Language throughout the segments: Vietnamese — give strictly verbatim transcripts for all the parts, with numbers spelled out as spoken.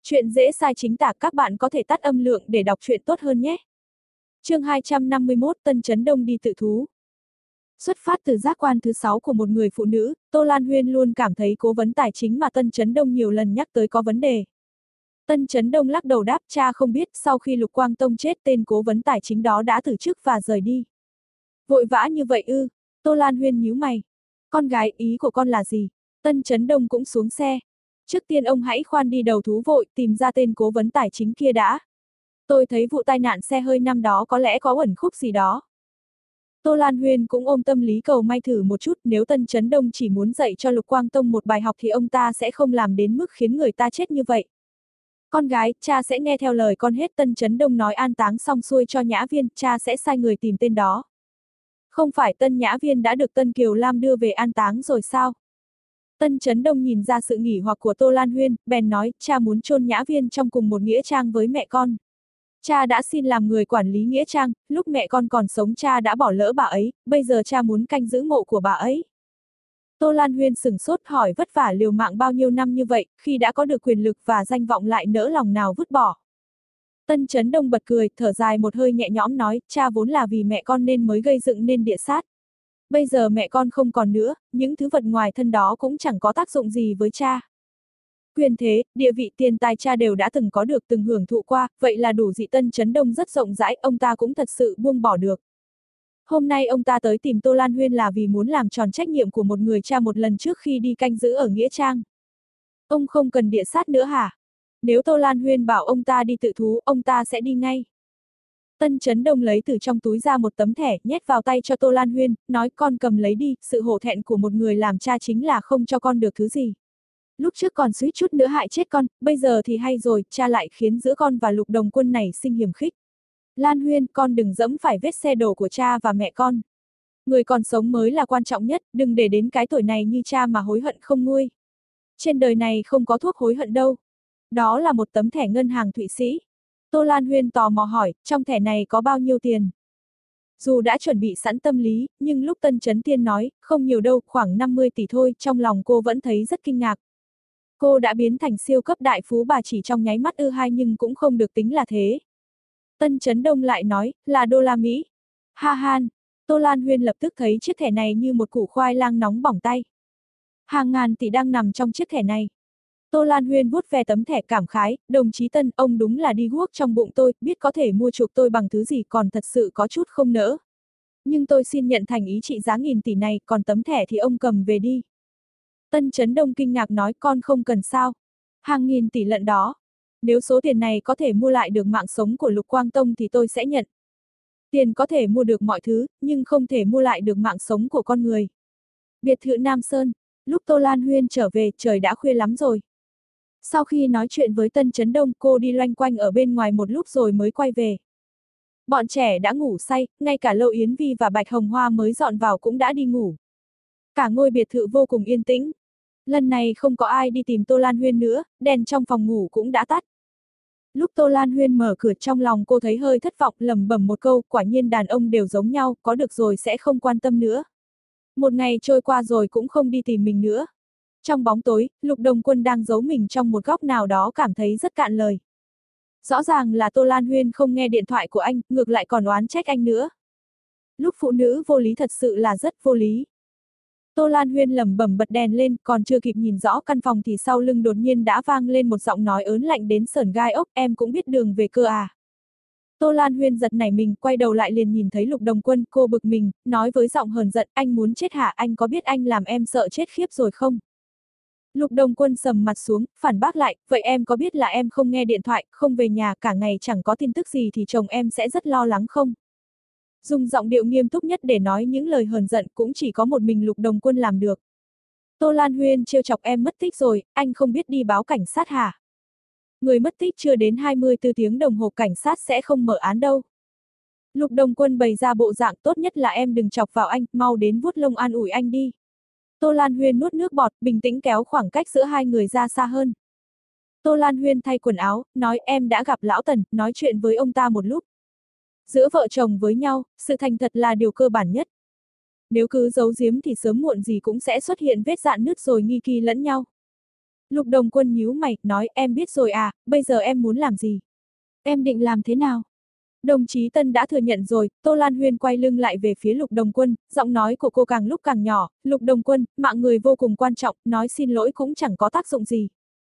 Chuyện dễ sai chính tả, các bạn có thể tắt âm lượng để đọc truyện tốt hơn nhé. Chương hai trăm năm mươi mốt, Tân Chấn Đông đi tự thú. Xuất phát từ giác quan thứ sáu của một người phụ nữ, Tô Lan Huyên luôn cảm thấy cố vấn tài chính mà Tân Chấn Đông nhiều lần nhắc tới có vấn đề. Tân Chấn Đông lắc đầu đáp, cha không biết, sau khi Lục Quang Tông chết tên cố vấn tài chính đó đã từ chức và rời đi. Vội vã như vậy ư? Tô Lan Huyên nhíu mày. Con gái, ý của con là gì? Tân Chấn Đông cũng xuống xe. Trước tiên ông hãy khoan đi đầu thú vội, tìm ra tên cố vấn tài chính kia đã. Tôi thấy vụ tai nạn xe hơi năm đó có lẽ có uẩn khúc gì đó. Tô Lan Huyên cũng ôm tâm lý cầu may thử một chút, nếu Tân Chấn Đông chỉ muốn dạy cho Lục Quang Tông một bài học thì ông ta sẽ không làm đến mức khiến người ta chết như vậy. Con gái, cha sẽ nghe theo lời con hết. Tân Chấn Đông nói an táng xong xuôi cho Nhã Viên, cha sẽ sai người tìm tên đó. Không phải Tân Nhã Viên đã được Tân Kiều Lam đưa về an táng rồi sao? Tân Chấn Đông nhìn ra sự nghỉ hoặc của Tô Lan Huyên, bèn nói, cha muốn chôn Nhã Viên trong cùng một nghĩa trang với mẹ con. Cha đã xin làm người quản lý nghĩa trang, lúc mẹ con còn sống cha đã bỏ lỡ bà ấy, bây giờ cha muốn canh giữ mộ của bà ấy. Tô Lan Huyên sửng sốt hỏi, vất vả liều mạng bao nhiêu năm như vậy, khi đã có được quyền lực và danh vọng lại nỡ lòng nào vứt bỏ. Tân Chấn Đông bật cười, thở dài một hơi nhẹ nhõm nói, cha vốn là vì mẹ con nên mới gây dựng nên địa sát. Bây giờ mẹ con không còn nữa, những thứ vật ngoài thân đó cũng chẳng có tác dụng gì với cha. Quyền thế, địa vị, tiền tài cha đều đã từng có được, từng hưởng thụ qua, vậy là đủ. Dị Tân Chấn Đông rất rộng rãi, ông ta cũng thật sự buông bỏ được. Hôm nay ông ta tới tìm Tô Lan Huyên là vì muốn làm tròn trách nhiệm của một người cha một lần trước khi đi canh giữ ở nghĩa trang. Ông không cần địa sát nữa hả? Nếu Tô Lan Huyên bảo ông ta đi tự thú, ông ta sẽ đi ngay. Tân Chấn Đông lấy từ trong túi ra một tấm thẻ, nhét vào tay cho Tô Lan Huyên, nói con cầm lấy đi, sự hổ thẹn của một người làm cha chính là không cho con được thứ gì. Lúc trước còn suýt chút nữa hại chết con, bây giờ thì hay rồi, cha lại khiến giữa con và Lục Đồng Quân này sinh hiềm khích. Lan Huyên, con đừng dẫm phải vết xe đổ của cha và mẹ con. Người còn sống mới là quan trọng nhất, đừng để đến cái tuổi này như cha mà hối hận không nguôi. Trên đời này không có thuốc hối hận đâu. Đó là một tấm thẻ ngân hàng Thụy Sĩ. Tô Lan Huyên tò mò hỏi, trong thẻ này có bao nhiêu tiền? Dù đã chuẩn bị sẵn tâm lý, nhưng lúc Tân Chấn Tiên nói, không nhiều đâu, khoảng năm mươi tỷ thôi, trong lòng cô vẫn thấy rất kinh ngạc. Cô đã biến thành siêu cấp đại phú bà chỉ trong nháy mắt ư? Hai nhưng cũng không được tính là thế. Tân Chấn Đông lại nói, là đô la Mỹ. Ha han, Tô Lan Huyên lập tức thấy chiếc thẻ này như một củ khoai lang nóng bỏng tay. Hàng ngàn tỷ đang nằm trong chiếc thẻ này. Tô Lan Huyên vuốt ve tấm thẻ cảm khái, đồng chí Tân, ông đúng là đi guốc trong bụng tôi, biết có thể mua chuộc tôi bằng thứ gì, còn thật sự có chút không nỡ. Nhưng tôi xin nhận thành ý trị giá nghìn tỷ này, còn tấm thẻ thì ông cầm về đi. Tân Chấn Đông kinh ngạc nói, con không cần sao. Hàng nghìn tỷ lận đó. Nếu số tiền này có thể mua lại được mạng sống của Lục Quang Tông thì tôi sẽ nhận. Tiền có thể mua được mọi thứ, nhưng không thể mua lại được mạng sống của con người. Biệt thự Nam Sơn. Lúc Tô Lan Huyên trở về, trời đã khuya lắm rồi. Sau khi nói chuyện với Tân Chấn Đông, cô đi loanh quanh ở bên ngoài một lúc rồi mới quay về. Bọn trẻ đã ngủ say, ngay cả Lâu Yến Vi và Bạch Hồng Hoa mới dọn vào cũng đã đi ngủ. Cả ngôi biệt thự vô cùng yên tĩnh. Lần này không có ai đi tìm Tô Lan Huyên nữa, đèn trong phòng ngủ cũng đã tắt. Lúc Tô Lan Huyên mở cửa, trong lòng cô thấy hơi thất vọng, lẩm bẩm một câu, quả nhiên đàn ông đều giống nhau, có được rồi sẽ không quan tâm nữa. Một ngày trôi qua rồi cũng không đi tìm mình nữa. Trong bóng tối, Lục Đồng Quân đang giấu mình trong một góc nào đó, cảm thấy rất cạn lời. Rõ ràng là Tô Lan Huyên không nghe điện thoại của anh, ngược lại còn oán trách anh nữa. Lúc phụ nữ vô lý thật sự là rất vô lý. Tô Lan Huyên lẩm bẩm bật đèn lên, còn chưa kịp nhìn rõ căn phòng thì sau lưng đột nhiên đã vang lên một giọng nói ớn lạnh đến sởn gai ốc, em cũng biết đường về cơ à. Tô Lan Huyên giật nảy mình, quay đầu lại liền nhìn thấy Lục Đồng Quân, cô bực mình, nói với giọng hờn giận, anh muốn chết hả, anh có biết anh làm em sợ chết khiếp rồi không? Lục Đồng Quân sầm mặt xuống, phản bác lại, vậy em có biết là em không nghe điện thoại, không về nhà, cả ngày chẳng có tin tức gì thì chồng em sẽ rất lo lắng không? Dùng giọng điệu nghiêm túc nhất để nói những lời hờn giận cũng chỉ có một mình Lục Đồng Quân làm được. Tô Lan Huyên trêu chọc, em mất tích rồi, anh không biết đi báo cảnh sát hả? Người mất tích chưa đến hai mươi tư tiếng đồng hồ cảnh sát sẽ không mở án đâu. Lục Đồng Quân bày ra bộ dạng, tốt nhất là em đừng chọc vào anh, mau đến vuốt lông an ủi anh đi. Tô Lan Huyên nuốt nước bọt, bình tĩnh kéo khoảng cách giữa hai người ra xa hơn. Tô Lan Huyên thay quần áo, nói em đã gặp Lão Tần, nói chuyện với ông ta một lúc. Giữa vợ chồng với nhau, sự thành thật là điều cơ bản nhất. Nếu cứ giấu giếm thì sớm muộn gì cũng sẽ xuất hiện vết rạn nứt rồi nghi kỳ lẫn nhau. Lục Đồng Quân nhíu mày, nói em biết rồi à, bây giờ em muốn làm gì? Em định làm thế nào? Đồng chí Tân đã thừa nhận rồi, Tô Lan Huyên quay lưng lại về phía Lục Đồng Quân, giọng nói của cô càng lúc càng nhỏ, Lục Đồng Quân, mạng người vô cùng quan trọng, nói xin lỗi cũng chẳng có tác dụng gì.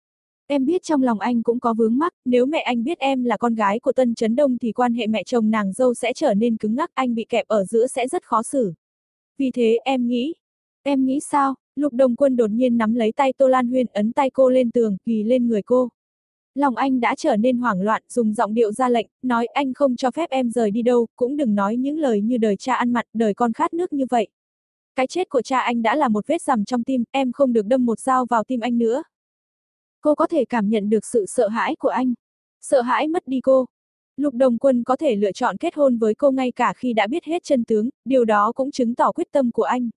Em biết trong lòng anh cũng có vướng mắc, nếu mẹ anh biết em là con gái của Tân Chấn Đông thì quan hệ mẹ chồng nàng dâu sẽ trở nên cứng ngắc, anh bị kẹp ở giữa sẽ rất khó xử. Vì thế em nghĩ, em nghĩ sao? Lục Đồng Quân đột nhiên nắm lấy tay Tô Lan Huyên ấn tay cô lên tường, ghì lên người cô. Lòng anh đã trở nên hoảng loạn, dùng giọng điệu ra lệnh, nói anh không cho phép em rời đi đâu, cũng đừng nói những lời như đời cha ăn mặn, đời con khát nước như vậy. Cái chết của cha anh đã là một vết rằm trong tim, em không được đâm một dao vào tim anh nữa. Cô có thể cảm nhận được sự sợ hãi của anh. Sợ hãi mất đi cô. Lục Đồng Quân có thể lựa chọn kết hôn với cô ngay cả khi đã biết hết chân tướng, điều đó cũng chứng tỏ quyết tâm của anh.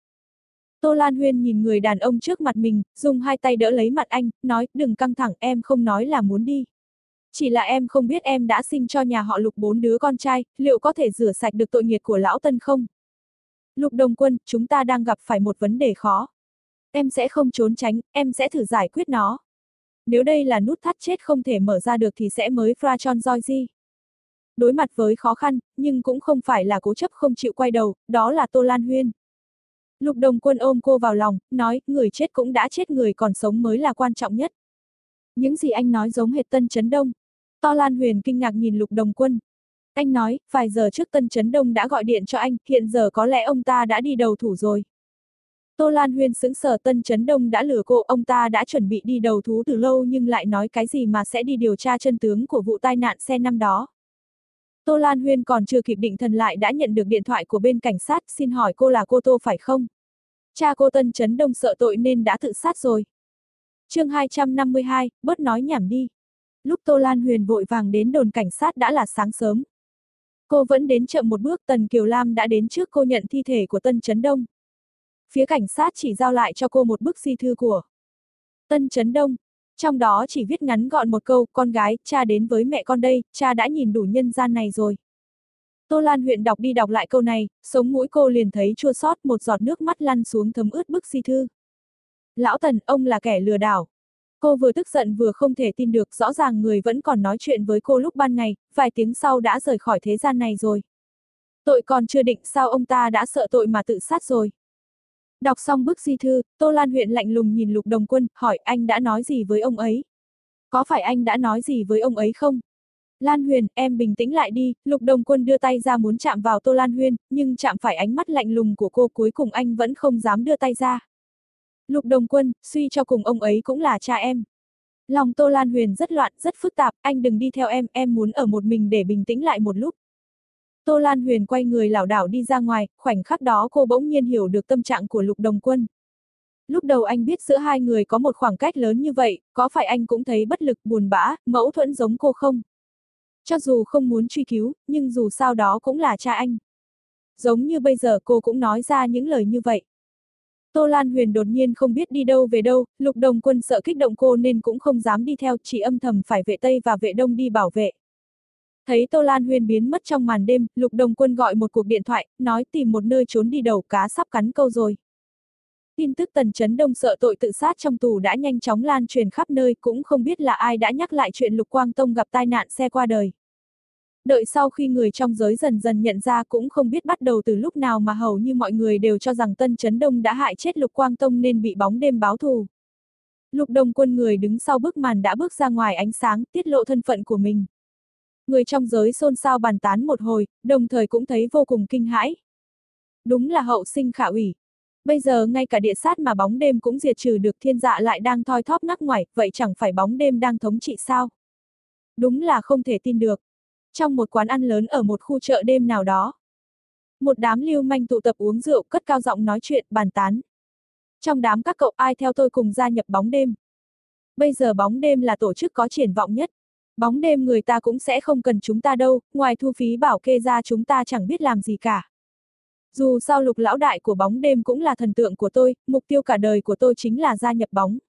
Tô Lan Huyên nhìn người đàn ông trước mặt mình, dùng hai tay đỡ lấy mặt anh, nói, đừng căng thẳng, em không nói là muốn đi. Chỉ là em không biết em đã sinh cho nhà họ Lục bốn đứa con trai, liệu có thể rửa sạch được tội nghiệt của lão Tân không? Lục Đồng Quân, chúng ta đang gặp phải một vấn đề khó. Em sẽ không trốn tránh, em sẽ thử giải quyết nó. Nếu đây là nút thắt chết không thể mở ra được thì sẽ mới fra tròn roi gì. Đối mặt với khó khăn, nhưng cũng không phải là cố chấp không chịu quay đầu, đó là Tô Lan Huyên. Lục Đồng Quân ôm cô vào lòng, nói, người chết cũng đã chết, người còn sống mới là quan trọng nhất. Những gì anh nói giống hệt Tân Chấn Đông. Tô Lan Huyên kinh ngạc nhìn Lục Đồng Quân. Anh nói, vài giờ trước Tân Chấn Đông đã gọi điện cho anh, hiện giờ có lẽ ông ta đã đi đầu thủ rồi. Tô Lan Huyên sững sờ, Tân Chấn Đông đã lừa cô, ông ta đã chuẩn bị đi đầu thú từ lâu nhưng lại nói cái gì mà sẽ đi điều tra chân tướng của vụ tai nạn xe năm đó. Tô Lan Huyên còn chưa kịp định thần lại đã nhận được điện thoại của bên cảnh sát, xin hỏi cô là cô Tô phải không? Cha cô Tân Chấn Đông sợ tội nên đã tự sát rồi. Chương hai trăm năm mươi hai, bớt nói nhảm đi. Lúc Tô Lan Huyên vội vàng đến đồn cảnh sát đã là sáng sớm. Cô vẫn đến chậm một bước, Tần Kiều Lam đã đến trước cô nhận thi thể của Tân Chấn Đông. Phía cảnh sát chỉ giao lại cho cô một bức di thư của Tân Chấn Đông. Trong đó chỉ viết ngắn gọn một câu, con gái, cha đến với mẹ con đây, cha đã nhìn đủ nhân gian này rồi. Tô Lan Huyên đọc đi đọc lại câu này, sống mũi cô liền thấy chua xót, một giọt nước mắt lăn xuống thấm ướt bức di thư. Lão Tần, ông là kẻ lừa đảo. Cô vừa tức giận vừa không thể tin được, rõ ràng người vẫn còn nói chuyện với cô lúc ban ngày, vài tiếng sau đã rời khỏi thế gian này rồi. Tội còn chưa định, sao ông ta đã sợ tội mà tự sát rồi. Đọc xong bức di thư, Tô Lan Huyên lạnh lùng nhìn Lục Đồng Quân, hỏi anh đã nói gì với ông ấy? Có phải anh đã nói gì với ông ấy không? Lan Huyên, em bình tĩnh lại đi, Lục Đồng Quân đưa tay ra muốn chạm vào Tô Lan Huyên, nhưng chạm phải ánh mắt lạnh lùng của cô, cuối cùng anh vẫn không dám đưa tay ra. Lục Đồng Quân, suy cho cùng ông ấy cũng là cha em. Lòng Tô Lan Huyên rất loạn, rất phức tạp, anh đừng đi theo em, em muốn ở một mình để bình tĩnh lại một lúc. Tô Lan Huyên quay người lảo đảo đi ra ngoài, khoảnh khắc đó cô bỗng nhiên hiểu được tâm trạng của Lục Đồng Quân. Lúc đầu anh biết giữa hai người có một khoảng cách lớn như vậy, có phải anh cũng thấy bất lực, buồn bã, mâu thuẫn giống cô không? Cho dù không muốn truy cứu, nhưng dù sao đó cũng là cha anh. Giống như bây giờ cô cũng nói ra những lời như vậy. Tô Lan Huyên đột nhiên không biết đi đâu về đâu, Lục Đồng Quân sợ kích động cô nên cũng không dám đi theo, chỉ âm thầm phải vệ Tây và vệ Đông đi bảo vệ. Thấy Tô Lan Huyên biến mất trong màn đêm, Lục Đồng Quân gọi một cuộc điện thoại, nói tìm một nơi trốn đi, đầu cá sắp cắn câu rồi. Tin tức Tần Chấn Đông sợ tội tự sát trong tù đã nhanh chóng lan truyền khắp nơi, cũng không biết là ai đã nhắc lại chuyện Lục Quang Tông gặp tai nạn xe qua đời. Đợi sau khi người trong giới dần dần nhận ra, cũng không biết bắt đầu từ lúc nào mà hầu như mọi người đều cho rằng Tân Chấn Đông đã hại chết Lục Quang Tông nên bị bóng đêm báo thù. Lục Đồng Quân, người đứng sau bức màn, đã bước ra ngoài ánh sáng, tiết lộ thân phận của mình. Người trong giới xôn xao bàn tán một hồi, đồng thời cũng thấy vô cùng kinh hãi. Đúng là hậu sinh khả ủy. Bây giờ ngay cả địa sát mà bóng đêm cũng diệt trừ được, thiên dạ lại đang thoi thóp ngắc ngoải, vậy chẳng phải bóng đêm đang thống trị sao? Đúng là không thể tin được. Trong một quán ăn lớn ở một khu chợ đêm nào đó, một đám lưu manh tụ tập uống rượu, cất cao giọng nói chuyện, bàn tán. Trong đám các cậu ai theo tôi cùng gia nhập bóng đêm? Bây giờ bóng đêm là tổ chức có triển vọng nhất. Bóng đêm người ta cũng sẽ không cần chúng ta đâu, ngoài thu phí bảo kê ra chúng ta chẳng biết làm gì cả. Dù sao Lục lão đại của bóng đêm cũng là thần tượng của tôi, mục tiêu cả đời của tôi chính là gia nhập bóng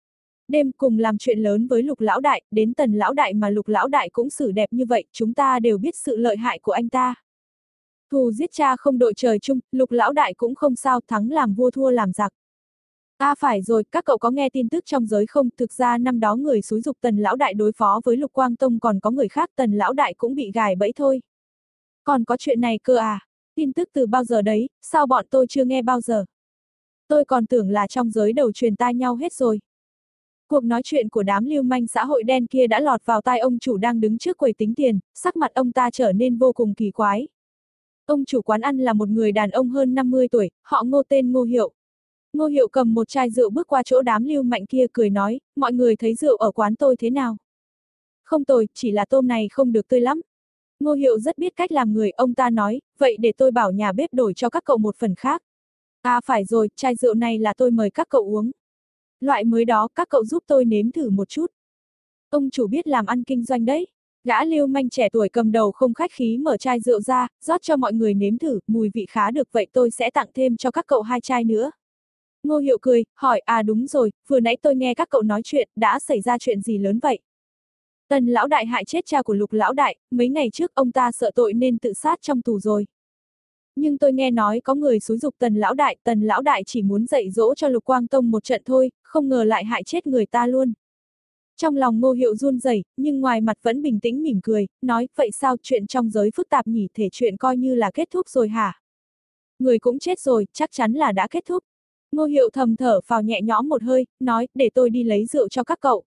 đêm, cùng làm chuyện lớn với Lục lão đại, đến Tần lão đại mà Lục lão đại cũng xử đẹp như vậy, chúng ta đều biết sự lợi hại của anh ta. Thù giết cha không đội trời chung, Lục lão đại cũng không sao, thắng làm vua thua làm giặc. À phải rồi, các cậu có nghe tin tức trong giới không? Thực ra năm đó người xúi giục Tần Lão Đại đối phó với Lục Quang Tông còn có người khác, Tần Lão Đại cũng bị gài bẫy thôi. Còn có chuyện này cơ à? Tin tức từ bao giờ đấy, sao bọn tôi chưa nghe bao giờ? Tôi còn tưởng là trong giới đầu truyền tai nhau hết rồi. Cuộc nói chuyện của đám lưu manh xã hội đen kia đã lọt vào tai ông chủ đang đứng trước quầy tính tiền, sắc mặt ông ta trở nên vô cùng kỳ quái. Ông chủ quán ăn là một người đàn ông hơn năm mươi tuổi, họ Ngô, tên Ngô Hiệu. Ngô Hiệu cầm một chai rượu bước qua chỗ đám lưu mạnh kia cười nói, mọi người thấy rượu ở quán tôi thế nào? Không tồi, chỉ là tôm này không được tươi lắm. Ngô Hiệu rất biết cách làm người, ông ta nói, vậy để tôi bảo nhà bếp đổi cho các cậu một phần khác. À phải rồi, chai rượu này là tôi mời các cậu uống. Loại mới đó, các cậu giúp tôi nếm thử một chút. Ông chủ biết làm ăn kinh doanh đấy. Gã lưu manh trẻ tuổi cầm đầu không khách khí mở chai rượu ra, rót cho mọi người nếm thử, mùi vị khá được vậy tôi sẽ tặng thêm cho các cậu hai chai nữa. Ngô Hiệu cười, hỏi, à đúng rồi, vừa nãy tôi nghe các cậu nói chuyện, đã xảy ra chuyện gì lớn vậy? Tần Lão Đại hại chết cha của Lục Lão Đại, mấy ngày trước ông ta sợ tội nên tự sát trong tù rồi. Nhưng tôi nghe nói có người xúi giục Tần Lão Đại, Tần Lão Đại chỉ muốn dạy dỗ cho Lục Quang Tông một trận thôi, không ngờ lại hại chết người ta luôn. Trong lòng Ngô Hiệu run rẩy, nhưng ngoài mặt vẫn bình tĩnh mỉm cười, nói, vậy sao, chuyện trong giới phức tạp nhỉ, thể chuyện coi như là kết thúc rồi hả? Người cũng chết rồi, chắc chắn là đã kết thúc. Ngô Hiệu thầm thở phào nhẹ nhõm một hơi, nói, để tôi đi lấy rượu cho các cậu.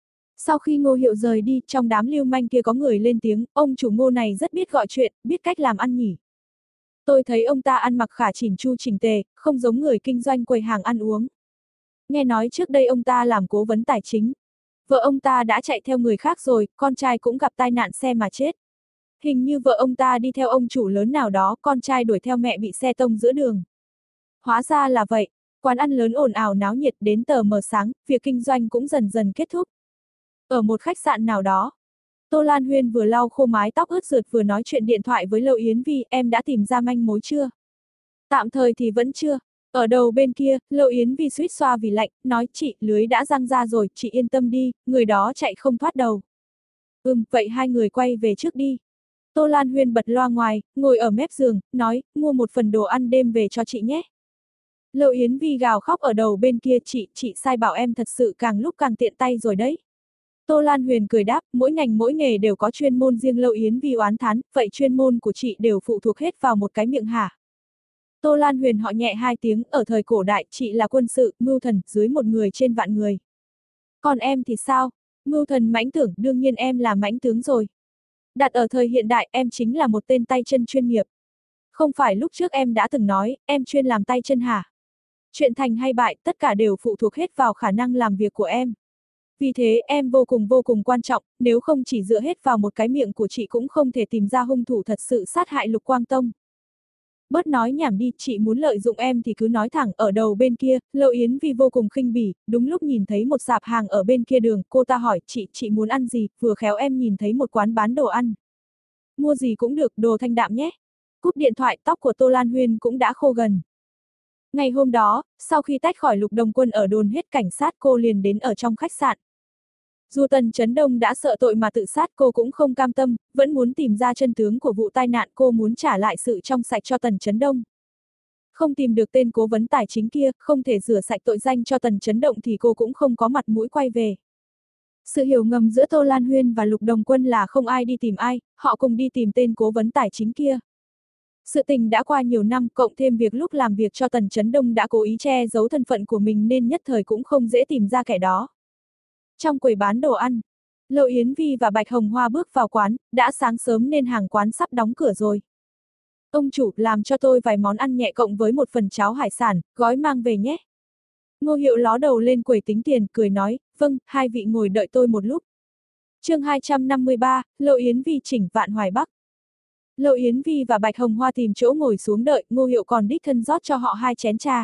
Sau khi Ngô Hiệu rời đi, trong đám lưu manh kia có người lên tiếng, ông chủ Ngô này rất biết gọi chuyện, biết cách làm ăn nhỉ. Tôi thấy ông ta ăn mặc khả chỉn chu chỉnh tề, không giống người kinh doanh quầy hàng ăn uống. Nghe nói trước đây ông ta làm cố vấn tài chính. Vợ ông ta đã chạy theo người khác rồi, con trai cũng gặp tai nạn xe mà chết. Hình như vợ ông ta đi theo ông chủ lớn nào đó, con trai đuổi theo mẹ bị xe tông giữa đường. Hóa ra là vậy, quán ăn lớn ồn ào náo nhiệt đến tờ mờ sáng, việc kinh doanh cũng dần dần kết thúc. Ở một khách sạn nào đó, Tô Lan Huyên vừa lau khô mái tóc ướt rượt vừa nói chuyện điện thoại với Lâu Yến Vi, em đã tìm ra manh mối chưa? Tạm thời thì vẫn chưa. Ở đầu bên kia, Lâu Yến Vi suýt xoa vì lạnh, nói chị, lưới đã răng ra rồi, chị yên tâm đi, người đó chạy không thoát đầu. Ừm, vậy hai người quay về trước đi. Tô Lan Huyên bật loa ngoài, ngồi ở mép giường, nói, mua một phần đồ ăn đêm về cho chị nhé. Lâu Yến Vi gào khóc ở đầu bên kia, chị, chị sai bảo em thật sự càng lúc càng tiện tay rồi đấy. Tô Lan Huyền cười đáp, mỗi ngành mỗi nghề đều có chuyên môn riêng. Lâu Yến Vi oán thán, vậy chuyên môn của chị đều phụ thuộc hết vào một cái miệng hả? Tô Lan Huyền họ nhẹ hai tiếng, ở thời cổ đại, chị là quân sự, mưu thần, dưới một người trên vạn người. Còn em thì sao? Mưu thần mãnh tưởng, đương nhiên em là mãnh tướng rồi. Đặt ở thời hiện đại, em chính là một tên tay chân chuyên nghiệp. Không phải lúc trước em đã từng nói, em chuyên làm tay chân hả? Chuyện thành hay bại, tất cả đều phụ thuộc hết vào khả năng làm việc của em. Vì thế, em vô cùng vô cùng quan trọng, nếu không chỉ dựa hết vào một cái miệng của chị cũng không thể tìm ra hung thủ thật sự sát hại Lục Quang Tông. Bớt nói nhảm đi, chị muốn lợi dụng em thì cứ nói thẳng. Ở đầu bên kia, Lâu Yến Vi vô cùng khinh bỉ, đúng lúc nhìn thấy một sạp hàng ở bên kia đường, cô ta hỏi, chị, chị muốn ăn gì, vừa khéo em nhìn thấy một quán bán đồ ăn. Mua gì cũng được, đồ thanh đạm nhé. Cúp điện thoại, tóc của Tô Lan Huyên cũng đã khô gần. Ngày hôm đó, sau khi tách khỏi Lục Đồng Quân ở đồn hết cảnh sát, cô liền đến ở trong khách sạn. Dù Tần Chấn Đông đã sợ tội mà tự sát, cô cũng không cam tâm, vẫn muốn tìm ra chân tướng của vụ tai nạn, cô muốn trả lại sự trong sạch cho Tần Chấn Đông. Không tìm được tên cố vấn tài chính kia, không thể rửa sạch tội danh cho Tần Chấn Động thì cô cũng không có mặt mũi quay về. Sự hiểu ngầm giữa Tô Lan Huyên và Lục Đồng Quân là không ai đi tìm ai, họ cùng đi tìm tên cố vấn tài chính kia. Sự tình đã qua nhiều năm, cộng thêm việc lúc làm việc cho Tần Chấn Đông đã cố ý che giấu thân phận của mình nên nhất thời cũng không dễ tìm ra kẻ đó. Trong quầy bán đồ ăn, Lâu Yến Vi và Bạch Hồng Hoa bước vào quán, đã sáng sớm nên hàng quán sắp đóng cửa rồi. Ông chủ, làm cho tôi vài món ăn nhẹ cộng với một phần cháo hải sản, gói mang về nhé. Ngô Hiệu ló đầu lên quầy tính tiền, cười nói, vâng, hai vị ngồi đợi tôi một lúc. Chương hai trăm năm mươi ba, Lâu Yến Vi chỉnh Vạn Hoài Bắc. Lâu Yến Vi và Bạch Hồng Hoa tìm chỗ ngồi xuống đợi, Ngô Hiệu còn đích thân rót cho họ hai chén trà.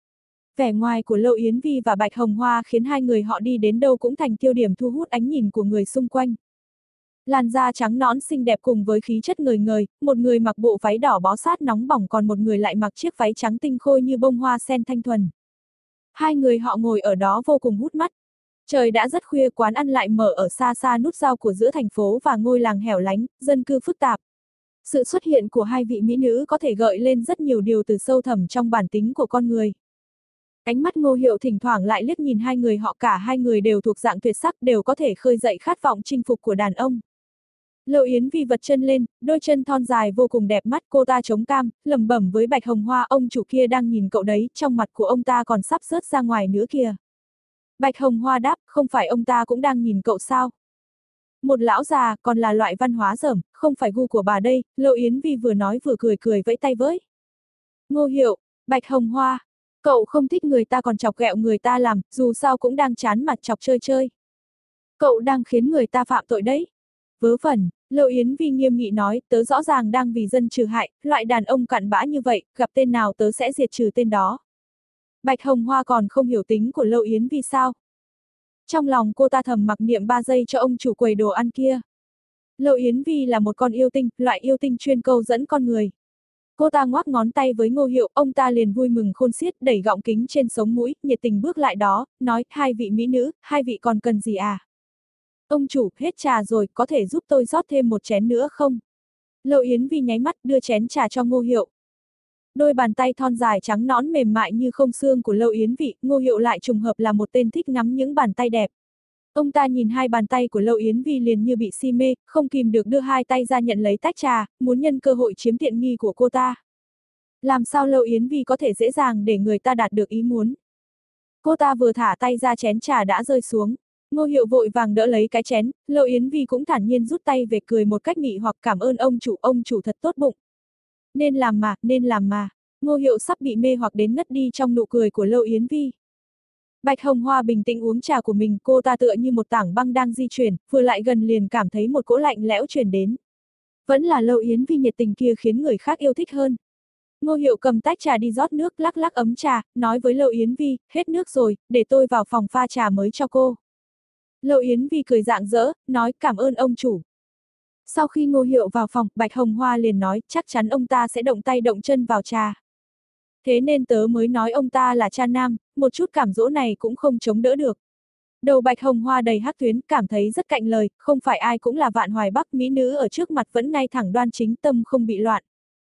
Vẻ ngoài của Lâu Yến Vi và Bạch Hồng Hoa khiến hai người họ đi đến đâu cũng thành tiêu điểm thu hút ánh nhìn của người xung quanh. Làn da trắng nõn xinh đẹp cùng với khí chất ngời ngời, một người mặc bộ váy đỏ bó sát nóng bỏng còn một người lại mặc chiếc váy trắng tinh khôi như bông hoa sen thanh thuần. Hai người họ ngồi ở đó vô cùng hút mắt. Trời đã rất khuya, quán ăn lại mở ở xa xa nút giao của giữa thành phố và ngôi làng hẻo lánh, dân cư phức tạp. Sự xuất hiện của hai vị mỹ nữ có thể gợi lên rất nhiều điều từ sâu thẳm trong bản tính của con người. Ánh mắt Ngô Hiệu thỉnh thoảng lại liếc nhìn hai người họ, cả hai người đều thuộc dạng tuyệt sắc, đều có thể khơi dậy khát vọng chinh phục của đàn ông. Lâu Yến Vi vật chân lên, đôi chân thon dài vô cùng đẹp mắt, cô ta chống cam, lẩm bẩm với Bạch Hồng Hoa, ông chủ kia đang nhìn cậu đấy, trong mặt của ông ta còn sắp rớt ra ngoài nữa kìa. Bạch Hồng Hoa đáp, không phải ông ta cũng đang nhìn cậu sao? Một lão già, còn là loại văn hóa dởm, không phải gu của bà đây. Lâu Yến Vi vừa nói vừa cười cười vẫy tay với. Ngô Hiệu, Bạch Hồng Hoa, cậu không thích người ta còn chọc ghẹo người ta làm, dù sao cũng đang chán mặt chọc chơi chơi. Cậu đang khiến người ta phạm tội đấy. Vớ vẩn, Lâu Yến Vi nghiêm nghị nói, tớ rõ ràng đang vì dân trừ hại, loại đàn ông cặn bã như vậy, gặp tên nào tớ sẽ diệt trừ tên đó. Bạch Hồng Hoa còn không hiểu tính của Lâu Yến Vi sao? Trong lòng cô ta thầm mặc niệm ba giây cho ông chủ quầy đồ ăn kia. Lâu Yến Vi là một con yêu tinh, loại yêu tinh chuyên câu dẫn con người. Cô ta ngoắc ngón tay với Ngô Hiệu, ông ta liền vui mừng khôn xiết, đẩy gọng kính trên sống mũi, nhiệt tình bước lại đó, nói, hai vị mỹ nữ, hai vị còn cần gì à? Ông chủ, hết trà rồi, có thể giúp tôi rót thêm một chén nữa không? Lâu Yến Vi nháy mắt, đưa chén trà cho Ngô Hiệu. Đôi bàn tay thon dài trắng nõn mềm mại như không xương của Lâu Yến Vi, Ngô Hiệu lại trùng hợp là một tên thích ngắm những bàn tay đẹp. Ông ta nhìn hai bàn tay của Lâu Yến Vi liền như bị si mê, không kìm được đưa hai tay ra nhận lấy tách trà, muốn nhân cơ hội chiếm tiện nghi của cô ta. Làm sao Lâu Yến Vi có thể dễ dàng để người ta đạt được ý muốn? Cô ta vừa thả tay ra chén trà đã rơi xuống. Ngô Hiệu vội vàng đỡ lấy cái chén, Lâu Yến Vi cũng thản nhiên rút tay về cười một cách mị hoặc, cảm ơn ông chủ, ông chủ thật tốt bụng. Nên làm mà, nên làm mà. Ngô Hiệu sắp bị mê hoặc đến ngất đi trong nụ cười của Lâu Yến Vi. Bạch Hồng Hoa bình tĩnh uống trà của mình, cô ta tựa như một tảng băng đang di chuyển, vừa lại gần liền cảm thấy một cỗ lạnh lẽo truyền đến. Vẫn là Lâu Yến Vi nhiệt tình kia khiến người khác yêu thích hơn. Ngô Hiệu cầm tách trà đi rót nước, lắc lắc ấm trà, nói với Lâu Yến Vi, hết nước rồi, để tôi vào phòng pha trà mới cho cô. Lâu Yến Vi cười rạng rỡ, nói cảm ơn ông chủ. Sau khi Ngô Hiệu vào phòng, Bạch Hồng Hoa liền nói, chắc chắn ông ta sẽ động tay động chân vào trà. Thế nên tớ mới nói ông ta là cha nam, một chút cảm dỗ này cũng không chống đỡ được. Đầu Bạch Hồng Hoa đầy hắc tuyến, cảm thấy rất cạnh lời, không phải ai cũng là Vạn Hoài Bắc, mỹ nữ ở trước mặt vẫn ngay thẳng đoan chính, tâm không bị loạn.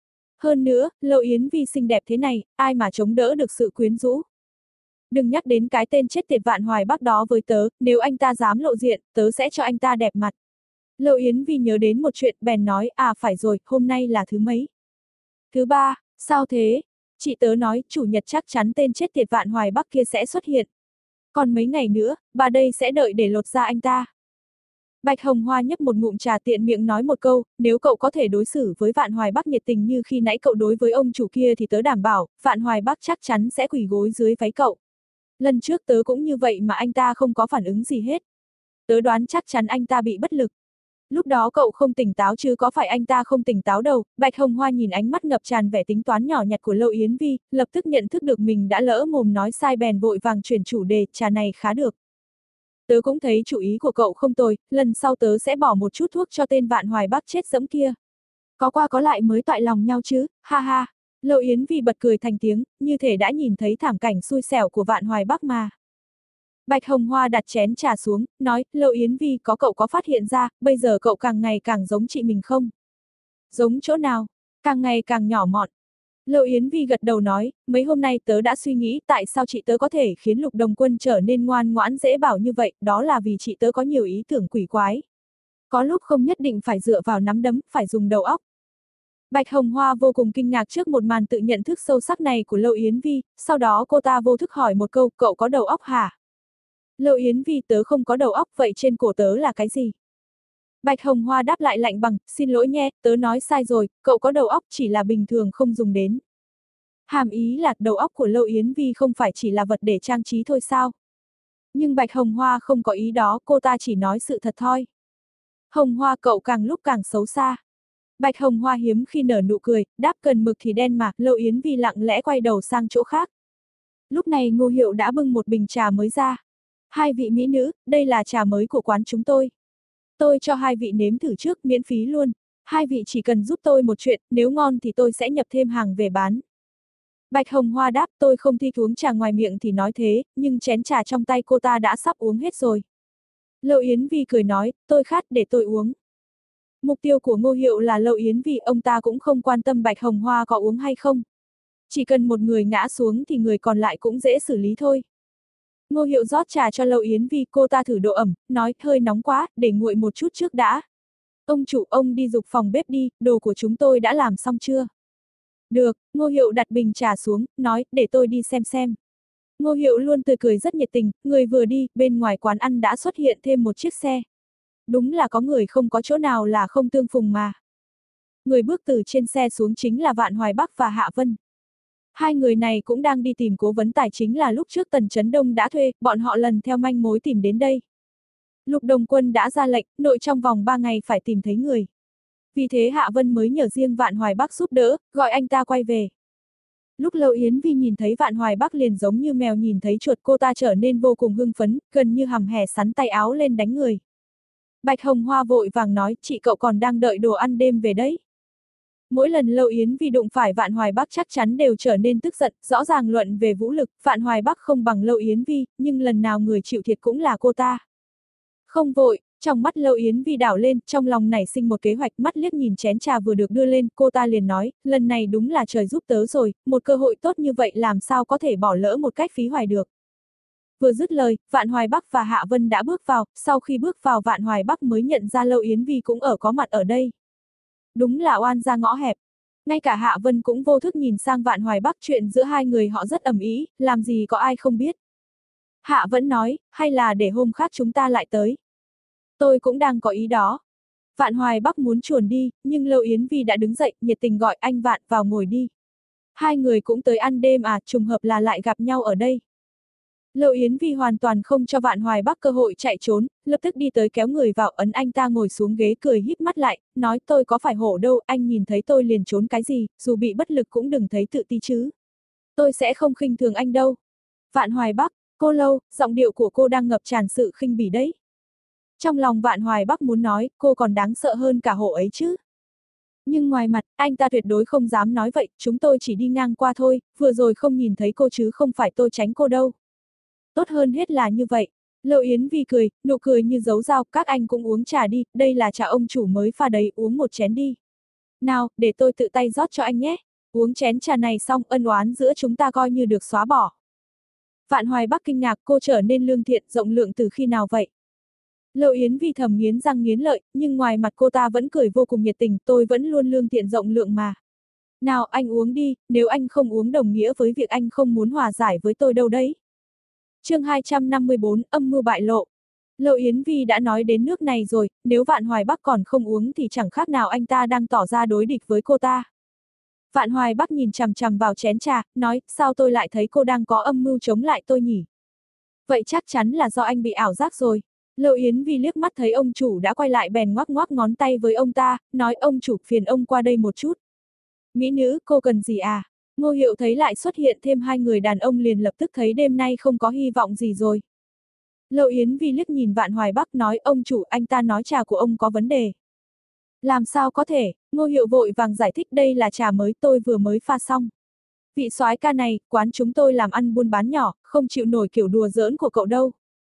Hơn nữa, Lâu Yến Vi xinh đẹp thế này, ai mà chống đỡ được sự quyến rũ. Đừng nhắc đến cái tên chết tiệt Vạn Hoài Bắc đó với tớ, nếu anh ta dám lộ diện, tớ sẽ cho anh ta đẹp mặt. Lâu Yến Vi nhớ đến một chuyện, bèn nói, à phải rồi, hôm nay là thứ mấy? Thứ ba, sao thế? Chị tớ nói, chủ nhật chắc chắn tên chết tiệt Vạn Hoài Bắc kia sẽ xuất hiện. Còn mấy ngày nữa, bà đây sẽ đợi để lột ra anh ta. Bạch Hồng Hoa nhấp một ngụm trà tiện miệng nói một câu, nếu cậu có thể đối xử với Vạn Hoài Bắc nhiệt tình như khi nãy cậu đối với ông chủ kia thì tớ đảm bảo, Vạn Hoài Bắc chắc chắn sẽ quỳ gối dưới váy cậu. Lần trước tớ cũng như vậy mà anh ta không có phản ứng gì hết. Tớ đoán chắc chắn anh ta bị bất lực. Lúc đó cậu không tỉnh táo chứ có phải anh ta không tỉnh táo đâu. Bạch Hồng Hoa nhìn ánh mắt ngập tràn vẻ tính toán nhỏ nhặt của Lâu Yến Vi, lập tức nhận thức được mình đã lỡ mồm nói sai bèn vội vàng chuyển chủ đề, trà này khá được. Tớ cũng thấy chủ ý của cậu không tồi, lần sau tớ sẽ bỏ một chút thuốc cho tên Vạn Hoài Bắc chết dẫm kia. Có qua có lại mới toại lòng nhau chứ, ha ha. Lâu Yến Vi bật cười thành tiếng, như thể đã nhìn thấy thảm cảnh xui xẻo của Vạn Hoài Bắc mà. Bạch Hồng Hoa đặt chén trà xuống, nói, Lâu Yến Vi, có cậu có phát hiện ra, bây giờ cậu càng ngày càng giống chị mình không? Giống chỗ nào? Càng ngày càng nhỏ mọn. Lâu Yến Vi gật đầu nói, mấy hôm nay tớ đã suy nghĩ tại sao chị tớ có thể khiến Lục Đồng Quân trở nên ngoan ngoãn dễ bảo như vậy, đó là vì chị tớ có nhiều ý tưởng quỷ quái. Có lúc không nhất định phải dựa vào nắm đấm, phải dùng đầu óc. Bạch Hồng Hoa vô cùng kinh ngạc trước một màn tự nhận thức sâu sắc này của Lâu Yến Vi, sau đó cô ta vô thức hỏi một câu, cậu có đầu óc hả? Lâu Yến Vi, tớ không có đầu óc, vậy trên cổ tớ là cái gì? Bạch Hồng Hoa đáp lại lạnh bằng, xin lỗi nhé, tớ nói sai rồi, cậu có đầu óc chỉ là bình thường không dùng đến. Hàm ý là đầu óc của Lâu Yến Vi không phải chỉ là vật để trang trí thôi sao? Nhưng Bạch Hồng Hoa không có ý đó, cô ta chỉ nói sự thật thôi. Hồng Hoa, cậu càng lúc càng xấu xa. Bạch Hồng Hoa hiếm khi nở nụ cười, đáp cần mực thì đen mà, Lâu Yến Vi lặng lẽ quay đầu sang chỗ khác. Lúc này Ngô Hiệu đã bưng một bình trà mới ra. Hai vị mỹ nữ, đây là trà mới của quán chúng tôi. Tôi cho hai vị nếm thử trước, miễn phí luôn. Hai vị chỉ cần giúp tôi một chuyện, nếu ngon thì tôi sẽ nhập thêm hàng về bán. Bạch Hồng Hoa đáp, tôi không thích uống trà ngoài miệng thì nói thế, nhưng chén trà trong tay cô ta đã sắp uống hết rồi. Lâu Yến Vi cười nói, tôi khát để tôi uống. Mục tiêu của Ngô Hiệu là Lâu Yến Vi, ông ta cũng không quan tâm Bạch Hồng Hoa có uống hay không. Chỉ cần một người ngã xuống thì người còn lại cũng dễ xử lý thôi. Ngô Hiệu rót trà cho Lâu Yến Vi, cô ta thử độ ẩm, nói, hơi nóng quá, để nguội một chút trước đã. Ông chủ, ông đi dục phòng bếp đi, đồ của chúng tôi đã làm xong chưa? Được, Ngô Hiệu đặt bình trà xuống, nói, để tôi đi xem xem. Ngô Hiệu luôn tươi cười rất nhiệt tình, người vừa đi, bên ngoài quán ăn đã xuất hiện thêm một chiếc xe. Đúng là có người không có chỗ nào là không tương phùng mà. Người bước từ trên xe xuống chính là Vạn Hoài Bắc và Hạ Vân. Hai người này cũng đang đi tìm cố vấn tài chính là lúc trước Tần Chấn Đông đã thuê, bọn họ lần theo manh mối tìm đến đây. Lục Đồng Quân đã ra lệnh, nội trong vòng ba ngày phải tìm thấy người. Vì thế Hạ Vân mới nhờ riêng Vạn Hoài Bắc giúp đỡ, gọi anh ta quay về. Lúc Lâu Yến Vi nhìn thấy Vạn Hoài Bắc liền giống như mèo nhìn thấy chuột, cô ta trở nên vô cùng hưng phấn, gần như hầm hè sắn tay áo lên đánh người. Bạch Hồng Hoa vội vàng nói, chị cậu còn đang đợi đồ ăn đêm về đấy. Mỗi lần Lâu Yến Vi đụng phải Vạn Hoài Bắc chắc chắn đều trở nên tức giận, rõ ràng luận về vũ lực, Vạn Hoài Bắc không bằng Lâu Yến Vi, nhưng lần nào người chịu thiệt cũng là cô ta. Không vội, trong mắt Lâu Yến Vi đảo lên, trong lòng nảy sinh một kế hoạch, mắt liếc nhìn chén trà vừa được đưa lên, cô ta liền nói, lần này đúng là trời giúp tớ rồi, một cơ hội tốt như vậy làm sao có thể bỏ lỡ một cách phí hoài được. Vừa dứt lời, Vạn Hoài Bắc và Hạ Vân đã bước vào, sau khi bước vào Vạn Hoài Bắc mới nhận ra Lâu Yến Vi cũng ở có mặt ở đây. Đúng là oan ra ngõ hẹp. Ngay cả Hạ Vân cũng vô thức nhìn sang Vạn Hoài Bắc, chuyện giữa hai người họ rất ầm ĩ, làm gì có ai không biết. Hạ vẫn nói, hay là để hôm khác chúng ta lại tới. Tôi cũng đang có ý đó. Vạn Hoài Bắc muốn chuồn đi, nhưng Lâu Yến Vi đã đứng dậy, nhiệt tình gọi anh Vạn vào ngồi đi. Hai người cũng tới ăn đêm à, trùng hợp là lại gặp nhau ở đây. Lâu Yến Vi hoàn toàn không cho Vạn Hoài Bắc cơ hội chạy trốn, lập tức đi tới kéo người vào, ấn anh ta ngồi xuống ghế, cười híp mắt lại, nói, tôi có phải hổ đâu, anh nhìn thấy tôi liền trốn cái gì, dù bị bất lực cũng đừng thấy tự ti chứ. Tôi sẽ không khinh thường anh đâu. Vạn Hoài Bắc, cô Lâu, giọng điệu của cô đang ngập tràn sự khinh bỉ đấy. Trong lòng Vạn Hoài Bắc muốn nói, cô còn đáng sợ hơn cả hổ ấy chứ. Nhưng ngoài mặt, anh ta tuyệt đối không dám nói vậy, chúng tôi chỉ đi ngang qua thôi, vừa rồi không nhìn thấy cô chứ không phải tôi tránh cô đâu. Tốt hơn hết là như vậy. Lâu Yến Vi cười, nụ cười như dấu dao, các anh cũng uống trà đi, đây là trà ông chủ mới pha đấy, uống một chén đi. Nào, để tôi tự tay rót cho anh nhé. Uống chén trà này xong, ân oán giữa chúng ta coi như được xóa bỏ. Vạn Hoài Bắc kinh ngạc, cô trở nên lương thiện, rộng lượng từ khi nào vậy? Lâu Yến Vi thầm nghiến răng nghiến lợi, nhưng ngoài mặt cô ta vẫn cười vô cùng nhiệt tình, tôi vẫn luôn lương thiện rộng lượng mà. Nào, anh uống đi, nếu anh không uống đồng nghĩa với việc anh không muốn hòa giải với tôi đâu đấy. Chương hai trăm năm mươi bốn, âm mưu bại lộ. Lâu Yến Vi đã nói đến nước này rồi, nếu Vạn Hoài Bắc còn không uống thì chẳng khác nào anh ta đang tỏ ra đối địch với cô ta. Vạn Hoài Bắc nhìn chằm chằm vào chén trà, nói, sao tôi lại thấy cô đang có âm mưu chống lại tôi nhỉ? Vậy chắc chắn là do anh bị ảo giác rồi. Lâu Yến Vi liếc mắt thấy ông chủ đã quay lại bèn ngoắc ngoắc ngón tay với ông ta, nói, ông chủ, phiền ông qua đây một chút. Mỹ nữ, cô cần gì à? Ngô Hiệu thấy lại xuất hiện thêm hai người đàn ông liền lập tức thấy đêm nay không có hy vọng gì rồi. Lâu Yến Vi liếc nhìn Vạn Hoài Bắc, nói, ông chủ, anh ta nói trà của ông có vấn đề. Làm sao có thể? Ngô Hiệu vội vàng giải thích, đây là trà mới tôi vừa mới pha xong. Vị soái ca này, quán chúng tôi làm ăn buôn bán nhỏ, không chịu nổi kiểu đùa giỡn của cậu đâu.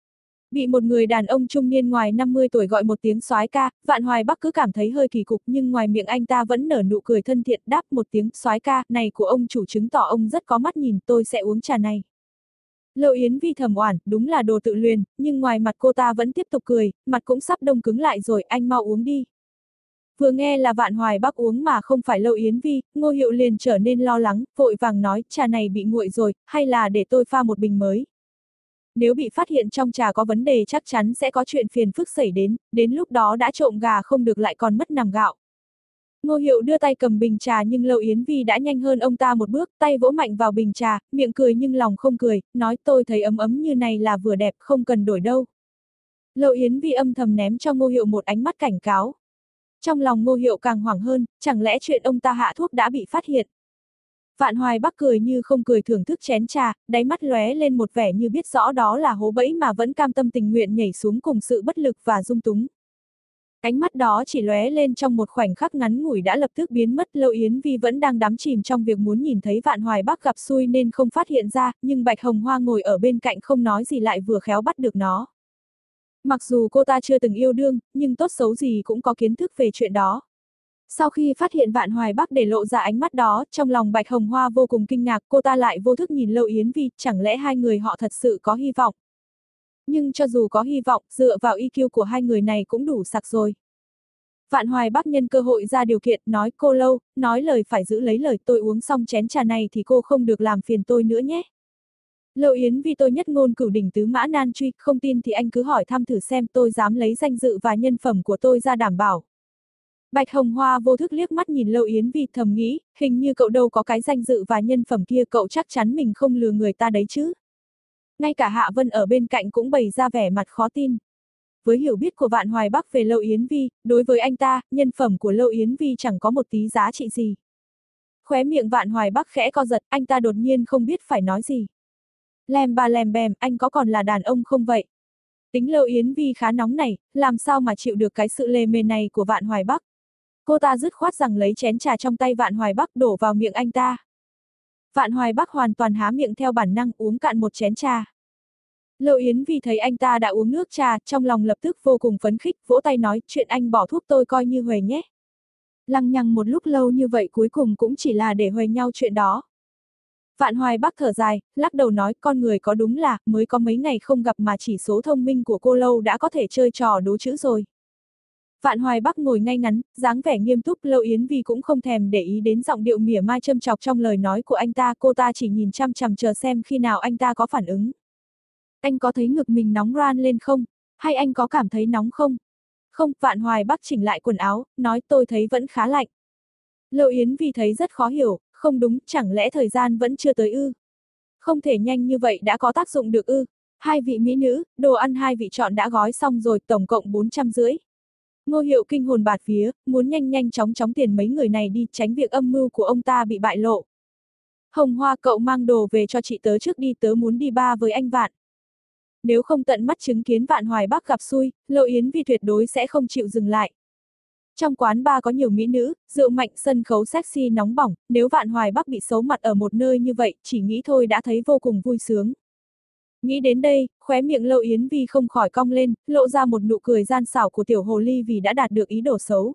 Bị một người đàn ông trung niên ngoài năm mươi tuổi gọi một tiếng soái ca, Vạn Hoài Bắc cứ cảm thấy hơi kỳ cục, nhưng ngoài miệng anh ta vẫn nở nụ cười thân thiện, đáp một tiếng, soái ca, này của ông chủ chứng tỏ ông rất có mắt nhìn, tôi sẽ uống trà này. Lâu Yến Vi thầm oản, đúng là đồ tự luyên, nhưng ngoài mặt cô ta vẫn tiếp tục cười, mặt cũng sắp đông cứng lại rồi, anh mau uống đi. Vừa nghe là Vạn Hoài Bắc uống mà không phải Lâu Yến Vi, Ngô Hiệu liền trở nên lo lắng, vội vàng nói, trà này bị nguội rồi, hay là để tôi pha một bình mới. Nếu bị phát hiện trong trà có vấn đề chắc chắn sẽ có chuyện phiền phức xảy đến, đến lúc đó đã trộm gà không được lại còn mất nằm gạo. Ngô Hiệu đưa tay cầm bình trà nhưng Lâu Yến Vi đã nhanh hơn ông ta một bước, tay vỗ mạnh vào bình trà, miệng cười nhưng lòng không cười, nói, tôi thấy ấm ấm như này là vừa đẹp, không cần đổi đâu. Lâu Yến Vi âm thầm ném cho Ngô Hiệu một ánh mắt cảnh cáo. Trong lòng Ngô Hiệu càng hoảng hơn, chẳng lẽ chuyện ông ta hạ thuốc đã bị phát hiện. Vạn Hoài Bắc cười như không cười thưởng thức chén trà, đáy mắt lóe lên một vẻ như biết rõ đó là hố bẫy mà vẫn cam tâm tình nguyện nhảy xuống cùng sự bất lực và dung túng. Ánh mắt đó chỉ lóe lên trong một khoảnh khắc ngắn ngủi đã lập tức biến mất. Lâu Yến Vi vẫn đang đắm chìm trong việc muốn nhìn thấy Vạn Hoài Bắc gặp xui nên không phát hiện ra, nhưng Bạch Hồng Hoa ngồi ở bên cạnh không nói gì lại vừa khéo bắt được nó. Mặc dù cô ta chưa từng yêu đương, nhưng tốt xấu gì cũng có kiến thức về chuyện đó. Sau khi phát hiện Vạn Hoài Bắc để lộ ra ánh mắt đó, trong lòng Bạch Hồng Hoa vô cùng kinh ngạc, cô ta lại vô thức nhìn Lâu Yến Vi, chẳng lẽ hai người họ thật sự có hy vọng. Nhưng cho dù có hy vọng, dựa vào i kiu của hai người này cũng đủ sặc rồi. Vạn Hoài Bắc nhân cơ hội ra điều kiện, nói cô Lâu, nói lời phải giữ lấy lời, tôi uống xong chén trà này thì cô không được làm phiền tôi nữa nhé. Lâu Yến Vi, tôi nhất ngôn cửu đỉnh tứ mã nan truy, không tin thì anh cứ hỏi thăm thử xem, tôi dám lấy danh dự và nhân phẩm của tôi ra đảm bảo. Bạch Hồng Hoa vô thức liếc mắt nhìn Lâu Yến Vi, thầm nghĩ, hình như cậu đâu có cái danh dự và nhân phẩm kia, cậu chắc chắn mình không lừa người ta đấy chứ. Ngay cả Hạ Vân ở bên cạnh cũng bày ra vẻ mặt khó tin. Với hiểu biết của Vạn Hoài Bắc về Lâu Yến Vi, đối với anh ta, nhân phẩm của Lâu Yến Vi chẳng có một tí giá trị gì. Khóe miệng Vạn Hoài Bắc khẽ co giật, anh ta đột nhiên không biết phải nói gì. Lem ba lem bèm, anh có còn là đàn ông không vậy? Tính Lâu Yến Vi khá nóng này, làm sao mà chịu được cái sự lề mề này của Vạn Hoài Bắc. Cô ta dứt khoát rằng lấy chén trà trong tay Vạn Hoài Bắc đổ vào miệng anh ta. Vạn Hoài Bắc hoàn toàn há miệng theo bản năng uống cạn một chén trà. Lâu Yến Vi thấy anh ta đã uống nước trà, trong lòng lập tức vô cùng phấn khích, vỗ tay nói, chuyện anh bỏ thuốc tôi coi như huề nhé. Lăng nhăng một lúc lâu như vậy cuối cùng cũng chỉ là để huề nhau chuyện đó. Vạn Hoài Bắc thở dài, lắc đầu nói, con người có đúng là, mới có mấy ngày không gặp mà chỉ số thông minh của cô Lâu đã có thể chơi trò đố chữ rồi. Vạn Hoài Bắc ngồi ngay ngắn, dáng vẻ nghiêm túc, Lâu Yến Vi cũng không thèm để ý đến giọng điệu mỉa mai châm chọc trong lời nói của anh ta, cô ta chỉ nhìn chăm chằm chờ xem khi nào anh ta có phản ứng. Anh có thấy ngực mình nóng ran lên không? Hay anh có cảm thấy nóng không? Không, Vạn Hoài Bắc chỉnh lại quần áo, nói tôi thấy vẫn khá lạnh. Lâu Yến Vi thấy rất khó hiểu, không đúng, chẳng lẽ thời gian vẫn chưa tới ư? Không thể nhanh như vậy đã có tác dụng được ư? Hai vị mỹ nữ, đồ ăn hai vị chọn đã gói xong rồi, tổng cộng bốn trăm rưỡi. Ngô Hiệu kinh hồn bạt vía, muốn nhanh nhanh chóng chóng tiền mấy người này đi, tránh việc âm mưu của ông ta bị bại lộ. Hồng Hoa, cậu mang đồ về cho chị tớ trước đi, tớ muốn đi bar với anh Vạn. Nếu không tận mắt chứng kiến Vạn Hoài Bắc gặp xui, Lâu Yến Vi tuyệt đối sẽ không chịu dừng lại. Trong quán bar có nhiều mỹ nữ, rượu mạnh, sân khấu sexy nóng bỏng, nếu Vạn Hoài Bắc bị xấu mặt ở một nơi như vậy, chỉ nghĩ thôi đã thấy vô cùng vui sướng. Nghĩ đến đây, khóe miệng Lâu Yến Vi không khỏi cong lên, lộ ra một nụ cười gian xảo của tiểu hồ ly vì đã đạt được ý đồ xấu.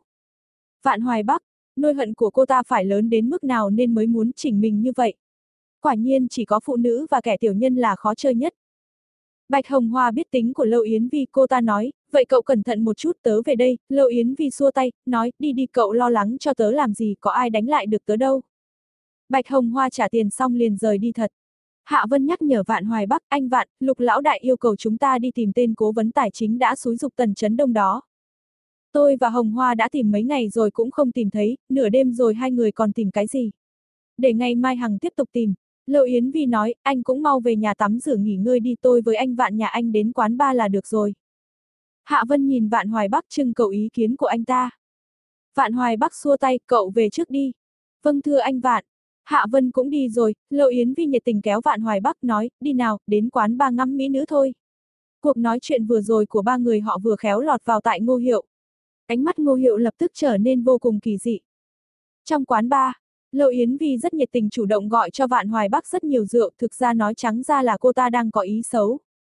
Vạn Hoài Bắc, nỗi hận của cô ta phải lớn đến mức nào nên mới muốn chỉnh mình như vậy. Quả nhiên chỉ có phụ nữ và kẻ tiểu nhân là khó chơi nhất. Bạch Hồng Hoa biết tính của Lâu Yến Vi, cô ta nói, vậy cậu cẩn thận một chút, tớ về đây. Lâu Yến Vi xua tay, nói, đi đi, cậu lo lắng cho tớ làm gì, có ai đánh lại được tớ đâu. Bạch Hồng Hoa trả tiền xong liền rời đi thật. Hạ Vân nhắc nhở Vạn Hoài Bắc, anh Vạn, Lục lão đại yêu cầu chúng ta đi tìm tên cố vấn tài chính đã xúi giục Tần Chấn Đông đó. Tôi và Hồng Hoa đã tìm mấy ngày rồi cũng không tìm thấy, nửa đêm rồi hai người còn tìm cái gì. Để ngày mai Hằng tiếp tục tìm. Lâu Yến Vi nói, anh cũng mau về nhà tắm rửa nghỉ ngơi đi, tôi với anh Vạn nhà anh đến quán bar là được rồi. Hạ Vân nhìn Vạn Hoài Bắc trưng cầu ý kiến của anh ta. Vạn Hoài Bắc xua tay, cậu về trước đi. Vâng thưa anh Vạn. Hạ Vân cũng đi rồi, Lâu Yến Vi nhiệt tình kéo Vạn Hoài Bắc nói, đi nào, đến quán bar ngắm mỹ nữ thôi. Cuộc nói chuyện vừa rồi của ba người họ vừa khéo lọt vào tai Ngô Hiệu. Ánh mắt Ngô Hiệu lập tức trở nên vô cùng kỳ dị. Trong quán bar, Lâu Yến Vi rất nhiệt tình chủ động gọi cho Vạn Hoài Bắc rất nhiều rượu, thực ra nói trắng ra là cô ta đang có ý xấu.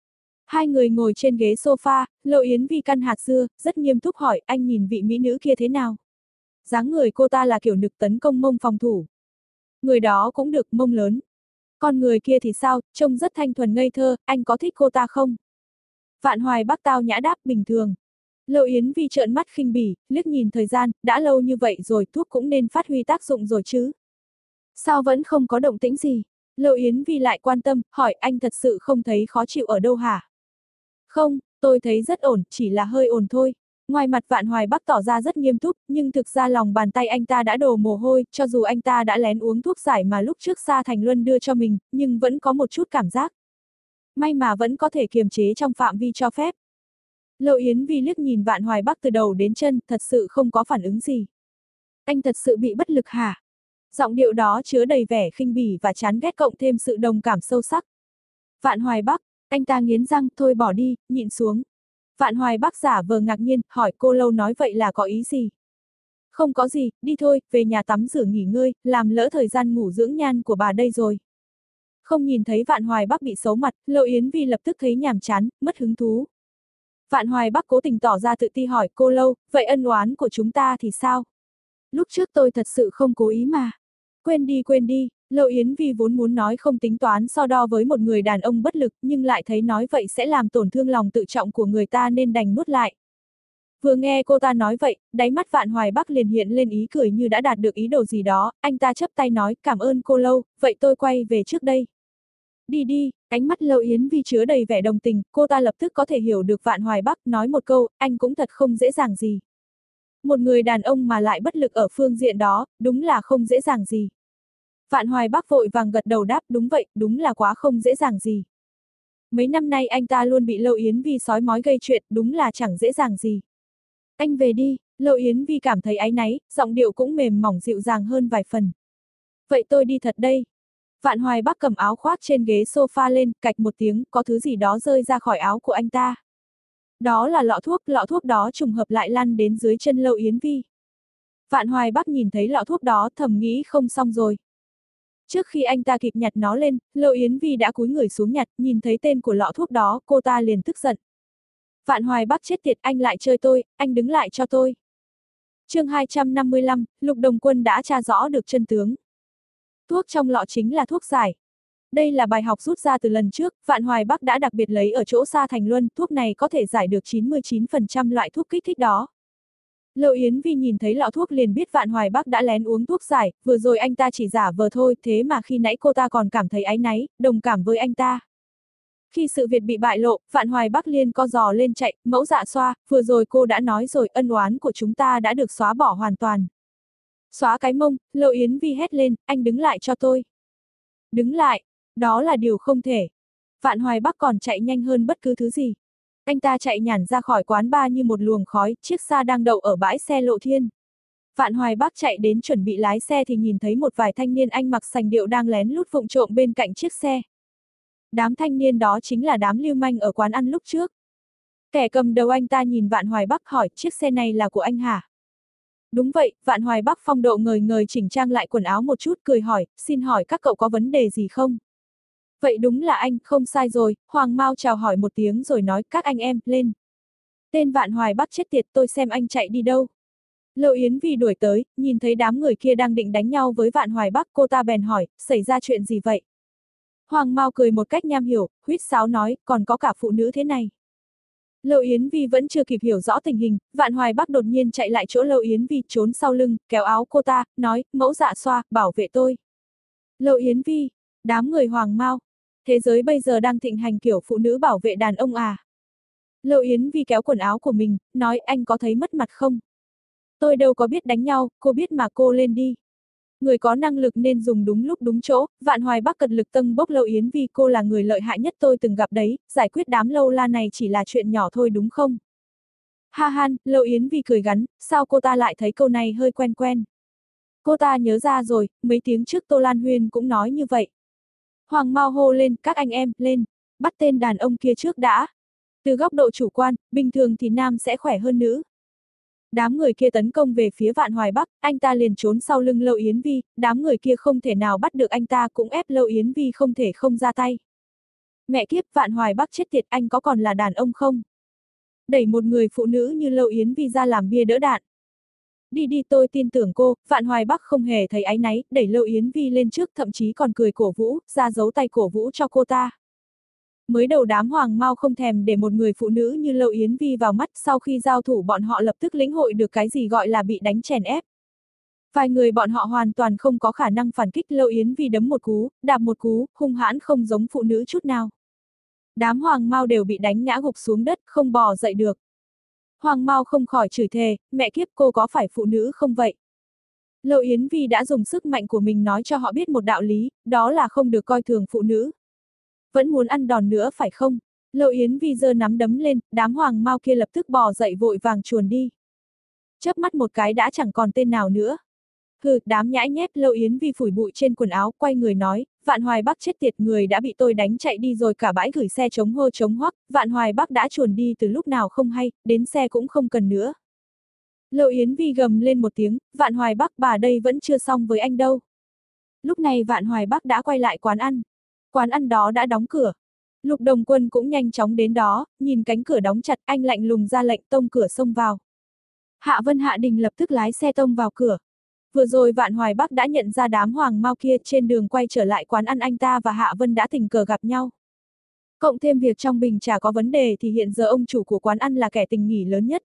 Hai người ngồi trên ghế sofa, Lâu Yến Vi căn hạt dưa, rất nghiêm túc hỏi, anh nhìn vị mỹ nữ kia thế nào? Dáng người cô ta là kiểu nực tấn công mông phòng thủ. Người đó cũng được, mông lớn. Con người kia thì sao, trông rất thanh thuần ngây thơ, anh có thích cô ta không? Vạn Hoài Bắc tao nhã đáp, bình thường. Lâu Yến Vi trợn mắt khinh bỉ, liếc nhìn thời gian, đã lâu như vậy rồi, thuốc cũng nên phát huy tác dụng rồi chứ. Sao vẫn không có động tĩnh gì? Lâu Yến Vi lại quan tâm, hỏi, anh thật sự không thấy khó chịu ở đâu hả? Không, tôi thấy rất ổn, chỉ là hơi ổn thôi. Ngoài mặt Vạn Hoài Bắc tỏ ra rất nghiêm túc, nhưng thực ra lòng bàn tay anh ta đã đổ mồ hôi, cho dù anh ta đã lén uống thuốc giải mà lúc trước Sa Thành Luân đưa cho mình, nhưng vẫn có một chút cảm giác. May mà vẫn có thể kiềm chế trong phạm vi cho phép. Lâu Yến Vi liếc nhìn Vạn Hoài Bắc từ đầu đến chân, thật sự không có phản ứng gì. Anh thật sự bị bất lực hả? Giọng điệu đó chứa đầy vẻ khinh bỉ và chán ghét cộng thêm sự đồng cảm sâu sắc. Vạn Hoài Bắc, anh ta nghiến răng, thôi bỏ đi, nhịn xuống. Vạn Hoài Bắc giả vờ ngạc nhiên, hỏi cô Lâu nói vậy là có ý gì? Không có gì, đi thôi, về nhà tắm rửa nghỉ ngơi, làm lỡ thời gian ngủ dưỡng nhan của bà đây rồi. Không nhìn thấy Vạn Hoài Bắc bị xấu mặt, Lâu Yến Vi lập tức thấy nhàm chán, mất hứng thú. Vạn Hoài Bắc cố tình tỏ ra tự ti hỏi cô Lâu, vậy ân oán của chúng ta thì sao? Lúc trước tôi thật sự không cố ý mà. Quên đi quên đi, Lâu Yến Vi vốn muốn nói không tính toán so đo với một người đàn ông bất lực nhưng lại thấy nói vậy sẽ làm tổn thương lòng tự trọng của người ta nên đành nuốt lại. Vừa nghe cô ta nói vậy, đáy mắt Vạn Hoài Bắc liền hiện lên ý cười như đã đạt được ý đồ gì đó, anh ta chắp tay nói cảm ơn cô Lâu, vậy tôi quay về trước đây. Đi đi, ánh mắt Lâu Yến Vi chứa đầy vẻ đồng tình, cô ta lập tức có thể hiểu được Vạn Hoài Bắc nói một câu, anh cũng thật không dễ dàng gì. Một người đàn ông mà lại bất lực ở phương diện đó, đúng là không dễ dàng gì. Vạn Hoài Bắc vội vàng gật đầu đáp đúng vậy, đúng là quá không dễ dàng gì. Mấy năm nay anh ta luôn bị Lâu Yến Vi sói mói gây chuyện, đúng là chẳng dễ dàng gì. Anh về đi, Lâu Yến Vi cảm thấy áy náy, giọng điệu cũng mềm mỏng dịu dàng hơn vài phần. Vậy tôi đi thật đây. Vạn Hoài Bắc cầm áo khoác trên ghế sofa lên, cạch một tiếng, có thứ gì đó rơi ra khỏi áo của anh ta. Đó là lọ thuốc, lọ thuốc đó trùng hợp lại lăn đến dưới chân Lâu Yến Vi. Vạn Hoài Bắc nhìn thấy lọ thuốc đó thầm nghĩ không xong rồi. Trước khi anh ta kịp nhặt nó lên, Lâu Yến Vi đã cúi người xuống nhặt, nhìn thấy tên của lọ thuốc đó, cô ta liền tức giận. Vạn Hoài Bắc chết tiệt, anh lại chơi tôi, anh đứng lại cho tôi. Chương hai trăm năm mươi lăm, Lục Đồng Quân đã tra rõ được chân tướng. Thuốc trong lọ chính là thuốc giải. Đây là bài học rút ra từ lần trước, Vạn Hoài Bắc đã đặc biệt lấy ở chỗ Sa Thành Luân, thuốc này có thể giải được chín mươi chín phần trăm loại thuốc kích thích đó. Lâu Yến Vi nhìn thấy lọ thuốc liền biết Vạn Hoài Bắc đã lén uống thuốc giải, vừa rồi anh ta chỉ giả vờ thôi, thế mà khi nãy cô ta còn cảm thấy áy náy, đồng cảm với anh ta. Khi sự việc bị bại lộ, Vạn Hoài Bắc liền co giò lên chạy, mẫu dạ xoa, vừa rồi cô đã nói rồi, ân oán của chúng ta đã được xóa bỏ hoàn toàn. Xóa cái mông, Lâu Yến Vi hét lên, anh đứng lại cho tôi. Đứng lại, đó là điều không thể. Vạn Hoài Bắc còn chạy nhanh hơn bất cứ thứ gì. Anh ta chạy nhản ra khỏi quán bar như một luồng khói, chiếc xa đang đậu ở bãi xe Lộ Thiên. Vạn Hoài Bắc chạy đến chuẩn bị lái xe thì nhìn thấy một vài thanh niên anh mặc sành điệu đang lén lút vụng trộm bên cạnh chiếc xe. Đám thanh niên đó chính là đám lưu manh ở quán ăn lúc trước. Kẻ cầm đầu anh ta nhìn Vạn Hoài Bắc hỏi, chiếc xe này là của anh hả? Đúng vậy, Vạn Hoài Bắc phong độ ngời ngời chỉnh trang lại quần áo một chút cười hỏi, xin hỏi các cậu có vấn đề gì không? Vậy đúng là anh, không sai rồi, Hoàng Mao chào hỏi một tiếng rồi nói, các anh em, lên. Tên Vạn Hoài Bắc chết tiệt, tôi xem anh chạy đi đâu. Lâu Yến Vi đuổi tới, nhìn thấy đám người kia đang định đánh nhau với Vạn Hoài Bắc, cô ta bèn hỏi, xảy ra chuyện gì vậy? Hoàng Mao cười một cách nham hiểu, huýt sáo nói, còn có cả phụ nữ thế này. Lâu Yến Vi vẫn chưa kịp hiểu rõ tình hình, Vạn Hoài Bắc đột nhiên chạy lại chỗ Lâu Yến Vi trốn sau lưng, kéo áo cô ta, nói, mẫu dạ xoa, bảo vệ tôi. Lâu Yến Vi, đám người Hoàng Mao, thế giới bây giờ đang thịnh hành kiểu phụ nữ bảo vệ đàn ông à? Lâu Yến Vi kéo quần áo của mình, nói anh có thấy mất mặt không? Tôi đâu có biết đánh nhau, cô biết mà cô lên đi. Người có năng lực nên dùng đúng lúc đúng chỗ, Vạn Hoài Bắc cật lực tâng bốc Lâu Yến Vi, cô là người lợi hại nhất tôi từng gặp đấy, giải quyết đám lâu la này chỉ là chuyện nhỏ thôi đúng không? Ha han, Lâu Yến Vi cười gắn, sao cô ta lại thấy câu này hơi quen quen? Cô ta nhớ ra rồi, mấy tiếng trước Tô Lan Huyên cũng nói như vậy. Hoàng Mao hô lên, các anh em, lên, bắt tên đàn ông kia trước đã. Từ góc độ chủ quan, bình thường thì nam sẽ khỏe hơn nữ. Đám người kia tấn công về phía Vạn Hoài Bắc, anh ta liền trốn sau lưng Lâu Yến Vi, đám người kia không thể nào bắt được anh ta cũng ép Lâu Yến Vi không thể không ra tay. Mẹ kiếp, Vạn Hoài Bắc chết tiệt, anh có còn là đàn ông không? Đẩy một người phụ nữ như Lâu Yến Vi ra làm bia đỡ đạn. Đi đi, tôi tin tưởng cô, Vạn Hoài Bắc không hề thấy áy náy, đẩy Lâu Yến Vi lên trước, thậm chí còn cười cổ vũ, ra dấu tay cổ vũ cho cô ta. Mới đầu đám Hoàng Mao không thèm để một người phụ nữ như Lâu Yến Vi vào mắt, sau khi giao thủ bọn họ lập tức lĩnh hội được cái gì gọi là bị đánh chèn ép. Vài người bọn họ hoàn toàn không có khả năng phản kích, Lâu Yến Vi đấm một cú, đạp một cú, hung hãn không giống phụ nữ chút nào. Đám Hoàng Mao đều bị đánh ngã gục xuống đất, không bò dậy được. Hoàng Mao không khỏi chửi thề, mẹ kiếp, cô có phải phụ nữ không vậy? Lâu Yến Vi đã dùng sức mạnh của mình nói cho họ biết một đạo lý, đó là không được coi thường phụ nữ. Vẫn muốn ăn đòn nữa phải không? Lâu Yến Vi giơ nắm đấm lên, đám Hoàng Mao kia lập tức bò dậy vội vàng chuồn đi. Chớp mắt một cái đã chẳng còn tên nào nữa. Hừ, đám nhãi nhép, Lâu Yến Vi phủi bụi trên quần áo, quay người nói, Vạn Hoài Bắc chết tiệt, người đã bị tôi đánh chạy đi rồi, cả bãi gửi xe chống hô chống hoắc, Vạn Hoài Bắc đã chuồn đi từ lúc nào không hay, đến xe cũng không cần nữa. Lâu Yến Vi gầm lên một tiếng, Vạn Hoài Bắc, bà đây vẫn chưa xong với anh đâu. Lúc này Vạn Hoài Bắc đã quay lại quán ăn. Quán ăn đó đã đóng cửa. Lục Đồng Quân cũng nhanh chóng đến đó, nhìn cánh cửa đóng chặt, anh lạnh lùng ra lệnh tông cửa xông vào. Hạ Vân Hạ Đình lập tức lái xe tông vào cửa. Vừa rồi Vạn Hoài Bắc đã nhận ra đám hoàng mao kia, trên đường quay trở lại quán ăn anh ta và Hạ Vân đã tình cờ gặp nhau. Cộng thêm việc trong bình trà có vấn đề thì hiện giờ ông chủ của quán ăn là kẻ tình nghỉ lớn nhất.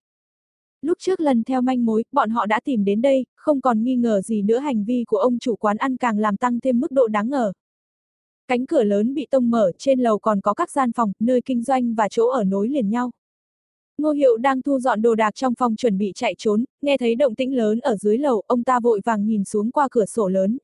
Lúc trước lần theo manh mối, bọn họ đã tìm đến đây, không còn nghi ngờ gì nữa, hành vi của ông chủ quán ăn càng làm tăng thêm mức độ đáng ngờ. Cánh cửa lớn bị tông mở, trên lầu còn có các gian phòng, nơi kinh doanh và chỗ ở nối liền nhau. Ngô Hiệu đang thu dọn đồ đạc trong phòng chuẩn bị chạy trốn, nghe thấy động tĩnh lớn ở dưới lầu, ông ta vội vàng nhìn xuống qua cửa sổ lớn.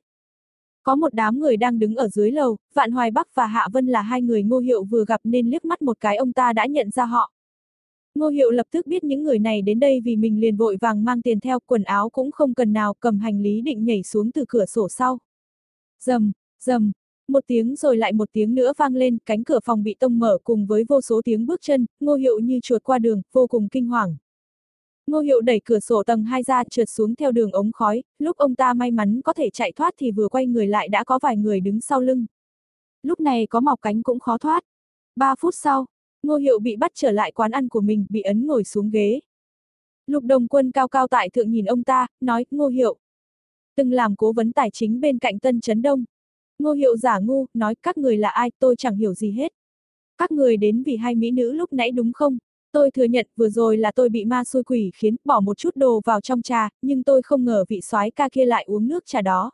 Có một đám người đang đứng ở dưới lầu, Vạn Hoài Bắc và Hạ Vân là hai người Ngô Hiệu vừa gặp nên liếc mắt một cái ông ta đã nhận ra họ. Ngô Hiệu lập tức biết những người này đến đây vì mình, liền vội vàng mang tiền theo, quần áo cũng không cần nào, cầm hành lý định nhảy xuống từ cửa sổ sau. Rầm, rầm, một tiếng rồi lại một tiếng nữa vang lên, cánh cửa phòng bị tông mở cùng với vô số tiếng bước chân, Ngô Hiệu như chuột qua đường, vô cùng kinh hoàng. Ngô Hiệu đẩy cửa sổ tầng hai ra, trượt xuống theo đường ống khói, lúc ông ta may mắn có thể chạy thoát thì vừa quay người lại đã có vài người đứng sau lưng. Lúc này có mọc cánh cũng khó thoát. Ba phút sau, Ngô Hiệu bị bắt trở lại quán ăn của mình, bị ấn ngồi xuống ghế. Lục Đồng Quân cao cao tại thượng nhìn ông ta, nói, Ngô Hiệu, từng làm cố vấn tài chính bên cạnh Tân Chấn Đông. Ngô Hiệu giả ngu, nói, các người là ai, tôi chẳng hiểu gì hết. Các người đến vì hai mỹ nữ lúc nãy đúng không? Tôi thừa nhận vừa rồi là tôi bị ma xui quỷ khiến, bỏ một chút đồ vào trong trà, nhưng tôi không ngờ vị soái ca kia lại uống nước trà đó.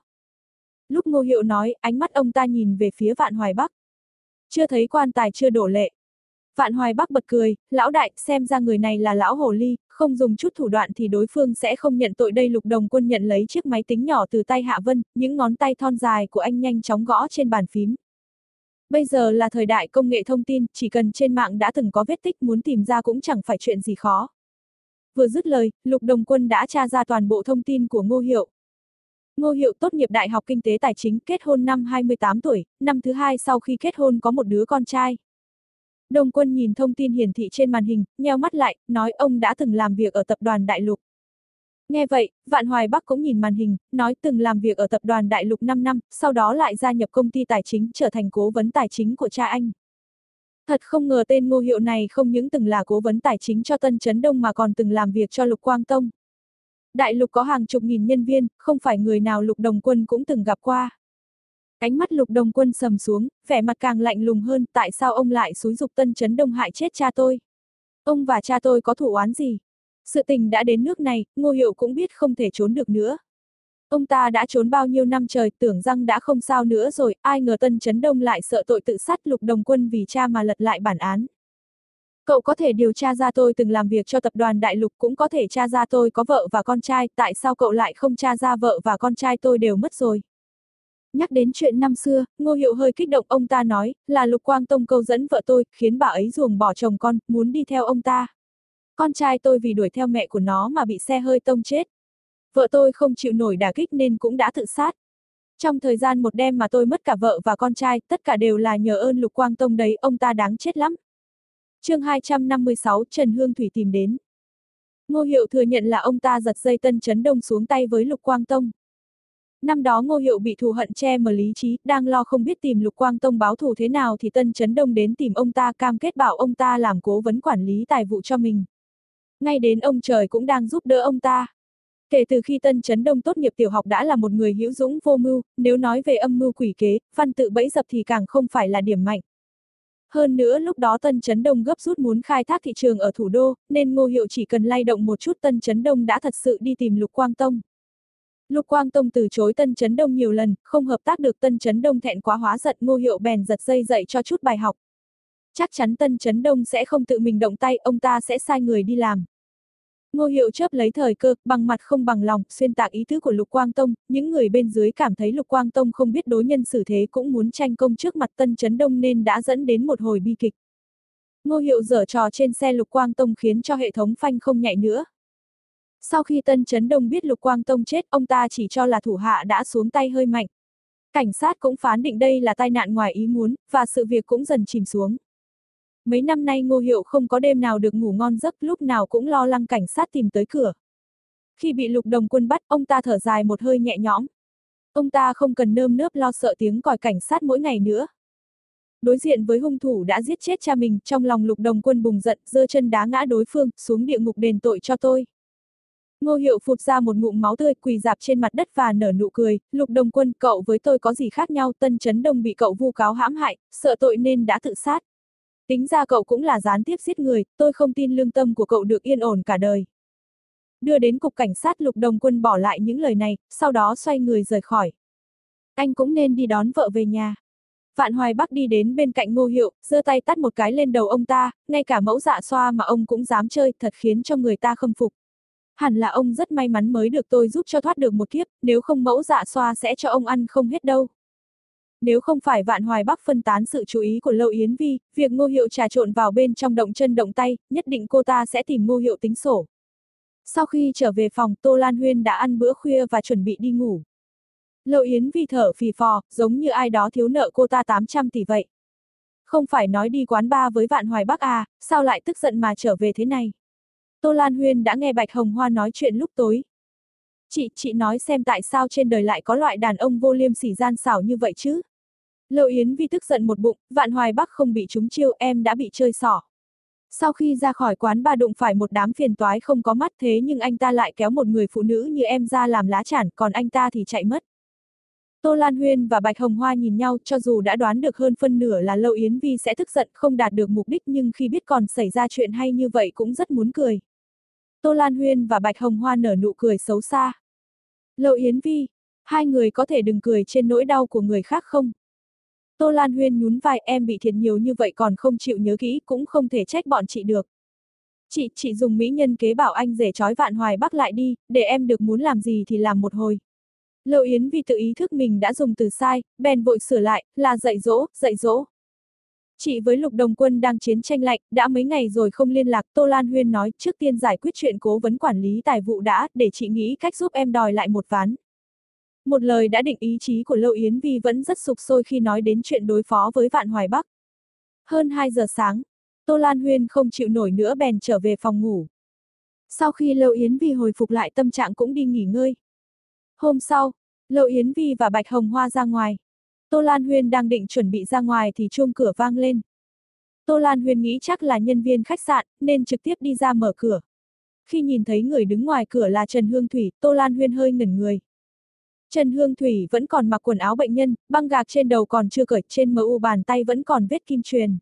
Lúc Ngô Hiệu nói, ánh mắt ông ta nhìn về phía Vạn Hoài Bắc. Chưa thấy quan tài chưa đổ lệ. Vạn Hoài Bắc bật cười, lão đại, xem ra người này là lão hồ ly, không dùng chút thủ đoạn thì đối phương sẽ không nhận tội đây. Lục Đồng Quân nhận lấy chiếc máy tính nhỏ từ tay Hạ Vân, những ngón tay thon dài của anh nhanh chóng gõ trên bàn phím. Bây giờ là thời đại công nghệ thông tin, chỉ cần trên mạng đã từng có vết tích, muốn tìm ra cũng chẳng phải chuyện gì khó. Vừa dứt lời, Lục Đồng Quân đã tra ra toàn bộ thông tin của Ngô Hiệu. Ngô Hiệu tốt nghiệp Đại học Kinh tế Tài chính, kết hôn năm hai mươi tám tuổi, năm thứ hai sau khi kết hôn có một đứa con trai. Đồng Quân nhìn thông tin hiển thị trên màn hình, nheo mắt lại, nói ông đã từng làm việc ở tập đoàn Đại Lục. Nghe vậy, Vạn Hoài Bắc cũng nhìn màn hình, nói từng làm việc ở tập đoàn Đại Lục năm năm, sau đó lại gia nhập công ty tài chính, trở thành cố vấn tài chính của cha anh. Thật không ngờ tên Ngô Hiệu này không những từng là cố vấn tài chính cho Tân Chấn Đông mà còn từng làm việc cho Lục Quang Tông. Đại Lục có hàng chục nghìn nhân viên, không phải người nào Lục Đồng Quân cũng từng gặp qua. Ánh mắt Lục Đồng Quân sầm xuống, vẻ mặt càng lạnh lùng hơn, tại sao ông lại xúi giục Tân Chấn Đông hại chết cha tôi? Ông và cha tôi có thù oán gì? Sự tình đã đến nước này, Ngô Hiệu cũng biết không thể trốn được nữa. Ông ta đã trốn bao nhiêu năm trời, tưởng rằng đã không sao nữa rồi, ai ngờ Tân Chấn Đông lại sợ tội tự sát. Lục Đồng Quân vì cha mà lật lại bản án. Cậu có thể điều tra ra tôi từng làm việc cho tập đoàn Đại Lục, cũng có thể tra ra tôi có vợ và con trai, tại sao cậu lại không tra ra vợ và con trai tôi đều mất rồi? Nhắc đến chuyện năm xưa, Ngô Hiệu hơi kích động, ông ta nói, là Lục Quang Tông câu dẫn vợ tôi, khiến bà ấy ruồng bỏ chồng con, muốn đi theo ông ta. Con trai tôi vì đuổi theo mẹ của nó mà bị xe hơi tông chết. Vợ tôi không chịu nổi đả kích nên cũng đã tự sát. Trong thời gian một đêm mà tôi mất cả vợ và con trai, tất cả đều là nhờ ơn Lục Quang Tông đấy, ông ta đáng chết lắm. Chương hai trăm năm mươi sáu, Trần Hương Thủy tìm đến. Ngô Hiệu thừa nhận là ông ta giật dây Tân Chấn Đông xuống tay với Lục Quang Tông. Năm đó Ngô Hiệu bị thù hận che mờ lý trí, đang lo không biết tìm Lục Quang Tông báo thù thế nào thì Tân Chấn Đông đến tìm ông ta, cam kết bảo ông ta làm cố vấn quản lý tài vụ cho mình. Ngay đến ông trời cũng đang giúp đỡ ông ta. Kể từ khi Tân Chấn Đông tốt nghiệp tiểu học đã là một người hữu dũng vô mưu, nếu nói về âm mưu quỷ kế, văn tự bẫy dập thì càng không phải là điểm mạnh. Hơn nữa lúc đó Tân Chấn Đông gấp rút muốn khai thác thị trường ở thủ đô, nên Ngô Hiệu chỉ cần lay động một chút Tân Chấn Đông đã thật sự đi tìm Lục Quang Tông. Lục Quang Tông từ chối Tân Chấn Đông nhiều lần, không hợp tác được, Tân Chấn Đông thẹn quá hóa giận, Ngô Hiệu bèn giật dây dạy cho chút bài học. Chắc chắn Tân Chấn Đông sẽ không tự mình động tay, ông ta sẽ sai người đi làm. Ngô Hiệu chớp lấy thời cơ, bằng mặt không bằng lòng, xuyên tạc ý tứ của Lục Quang Tông, những người bên dưới cảm thấy Lục Quang Tông không biết đối nhân xử thế, cũng muốn tranh công trước mặt Tân Chấn Đông nên đã dẫn đến một hồi bi kịch. Ngô Hiệu giở trò trên xe Lục Quang Tông khiến cho hệ thống phanh không nhạy nữa. Sau khi Tân Chấn Đông biết Lục Quang Tông chết, ông ta chỉ cho là thủ hạ đã xuống tay hơi mạnh. Cảnh sát cũng phán định đây là tai nạn ngoài ý muốn, và sự việc cũng dần chìm xuống. Mấy năm nay Ngô Hiệu không có đêm nào được ngủ ngon giấc, lúc nào cũng lo lắng cảnh sát tìm tới cửa. Khi bị Lục Đồng Quân bắt, ông ta thở dài một hơi nhẹ nhõm. Ông ta không cần nơm nớp lo sợ tiếng còi cảnh sát mỗi ngày nữa. Đối diện với hung thủ đã giết chết cha mình, trong lòng Lục Đồng Quân bùng giận, giơ chân đá ngã đối phương, xuống địa ngục đền tội cho tôi. Ngô Hiệu phụt ra một ngụm máu tươi, quỳ rạp trên mặt đất và nở nụ cười, Lục Đồng Quân, cậu với tôi có gì khác nhau, Tân Chấn Đông bị cậu vu cáo hãm hại, sợ tội nên đã tự sát. Tính ra cậu cũng là gián tiếp giết người, tôi không tin lương tâm của cậu được yên ổn cả đời. Đưa đến cục cảnh sát, Lục Đồng Quân bỏ lại những lời này, sau đó xoay người rời khỏi. Anh cũng nên đi đón vợ về nhà. Vạn Hoài Bắc đi đến bên cạnh Ngô Hiệu, giơ tay tát một cái lên đầu ông ta, ngay cả mẫu dạ xoa mà ông cũng dám chơi, thật khiến cho người ta khâm phục. Hẳn là ông rất may mắn mới được tôi giúp cho thoát được một kiếp, nếu không mẫu dạ xoa sẽ cho ông ăn không hết đâu. Nếu không phải Vạn Hoài Bắc phân tán sự chú ý của Lâu Yến Vi, việc Ngô Hiệu trà trộn vào bên trong động chân động tay, nhất định cô ta sẽ tìm Ngô Hiệu tính sổ. Sau khi trở về phòng, Tô Lan Huyên đã ăn bữa khuya và chuẩn bị đi ngủ. Lâu Yến Vi thở phì phò, giống như ai đó thiếu nợ cô ta tám trăm tỷ vậy. Không phải nói đi quán bar với Vạn Hoài Bắc à, sao lại tức giận mà trở về thế này? Tô Lan Huyên đã nghe Bạch Hồng Hoa nói chuyện lúc tối. Chị, chị nói xem tại sao trên đời lại có loại đàn ông vô liêm sỉ gian xảo như vậy chứ? Lâu Yến Vi tức giận một bụng, Vạn Hoài Bắc không bị trúng chiêu, em đã bị chơi xỏ. Sau khi ra khỏi quán bà đụng phải một đám phiền toái không có mắt, thế nhưng anh ta lại kéo một người phụ nữ như em ra làm lá chản, còn anh ta thì chạy mất. Tô Lan Huyên và Bạch Hồng Hoa nhìn nhau, cho dù đã đoán được hơn phân nửa là Lâu Yến Vi sẽ tức giận không đạt được mục đích, nhưng khi biết còn xảy ra chuyện hay như vậy cũng rất muốn cười. Tô Lan Huyên và Bạch Hồng Hoa nở nụ cười xấu xa. Lâu Yến Vi, hai người có thể đừng cười trên nỗi đau của người khác không? Tô Lan Huyên nhún vai, em bị thiệt nhiều như vậy còn không chịu nhớ kỹ, cũng không thể trách bọn chị được. Chị, chị dùng mỹ nhân kế bảo anh rể trói Vạn Hoài Bắc lại đi, để em được muốn làm gì thì làm một hồi. Lâu Yến Vi tự ý thức mình đã dùng từ sai, bèn vội sửa lại, là dạy dỗ, dạy dỗ. Chị với Lục Đồng Quân đang chiến tranh lạnh, đã mấy ngày rồi không liên lạc, Tô Lan Huyên nói, trước tiên giải quyết chuyện cố vấn quản lý tài vụ đã, để chị nghĩ cách giúp em đòi lại một ván. Một lời đã định ý chí của Lâu Yến Vi vẫn rất sục sôi khi nói đến chuyện đối phó với Vạn Hoài Bắc. Hơn hai giờ sáng, Tô Lan Huyên không chịu nổi nữa bèn trở về phòng ngủ. Sau khi Lâu Yến Vi hồi phục lại tâm trạng cũng đi nghỉ ngơi. Hôm sau, Lâu Yến Vi và Bạch Hồng Hoa ra ngoài. Tô Lan Huyên đang định chuẩn bị ra ngoài thì chuông cửa vang lên. Tô Lan Huyên nghĩ chắc là nhân viên khách sạn, nên trực tiếp đi ra mở cửa. Khi nhìn thấy người đứng ngoài cửa là Trần Hương Thủy, Tô Lan Huyên hơi ngẩn người. Trần Hương Thủy vẫn còn mặc quần áo bệnh nhân, băng gạc trên đầu còn chưa cởi, trên mờ u bàn tay vẫn còn vết kim chuyền.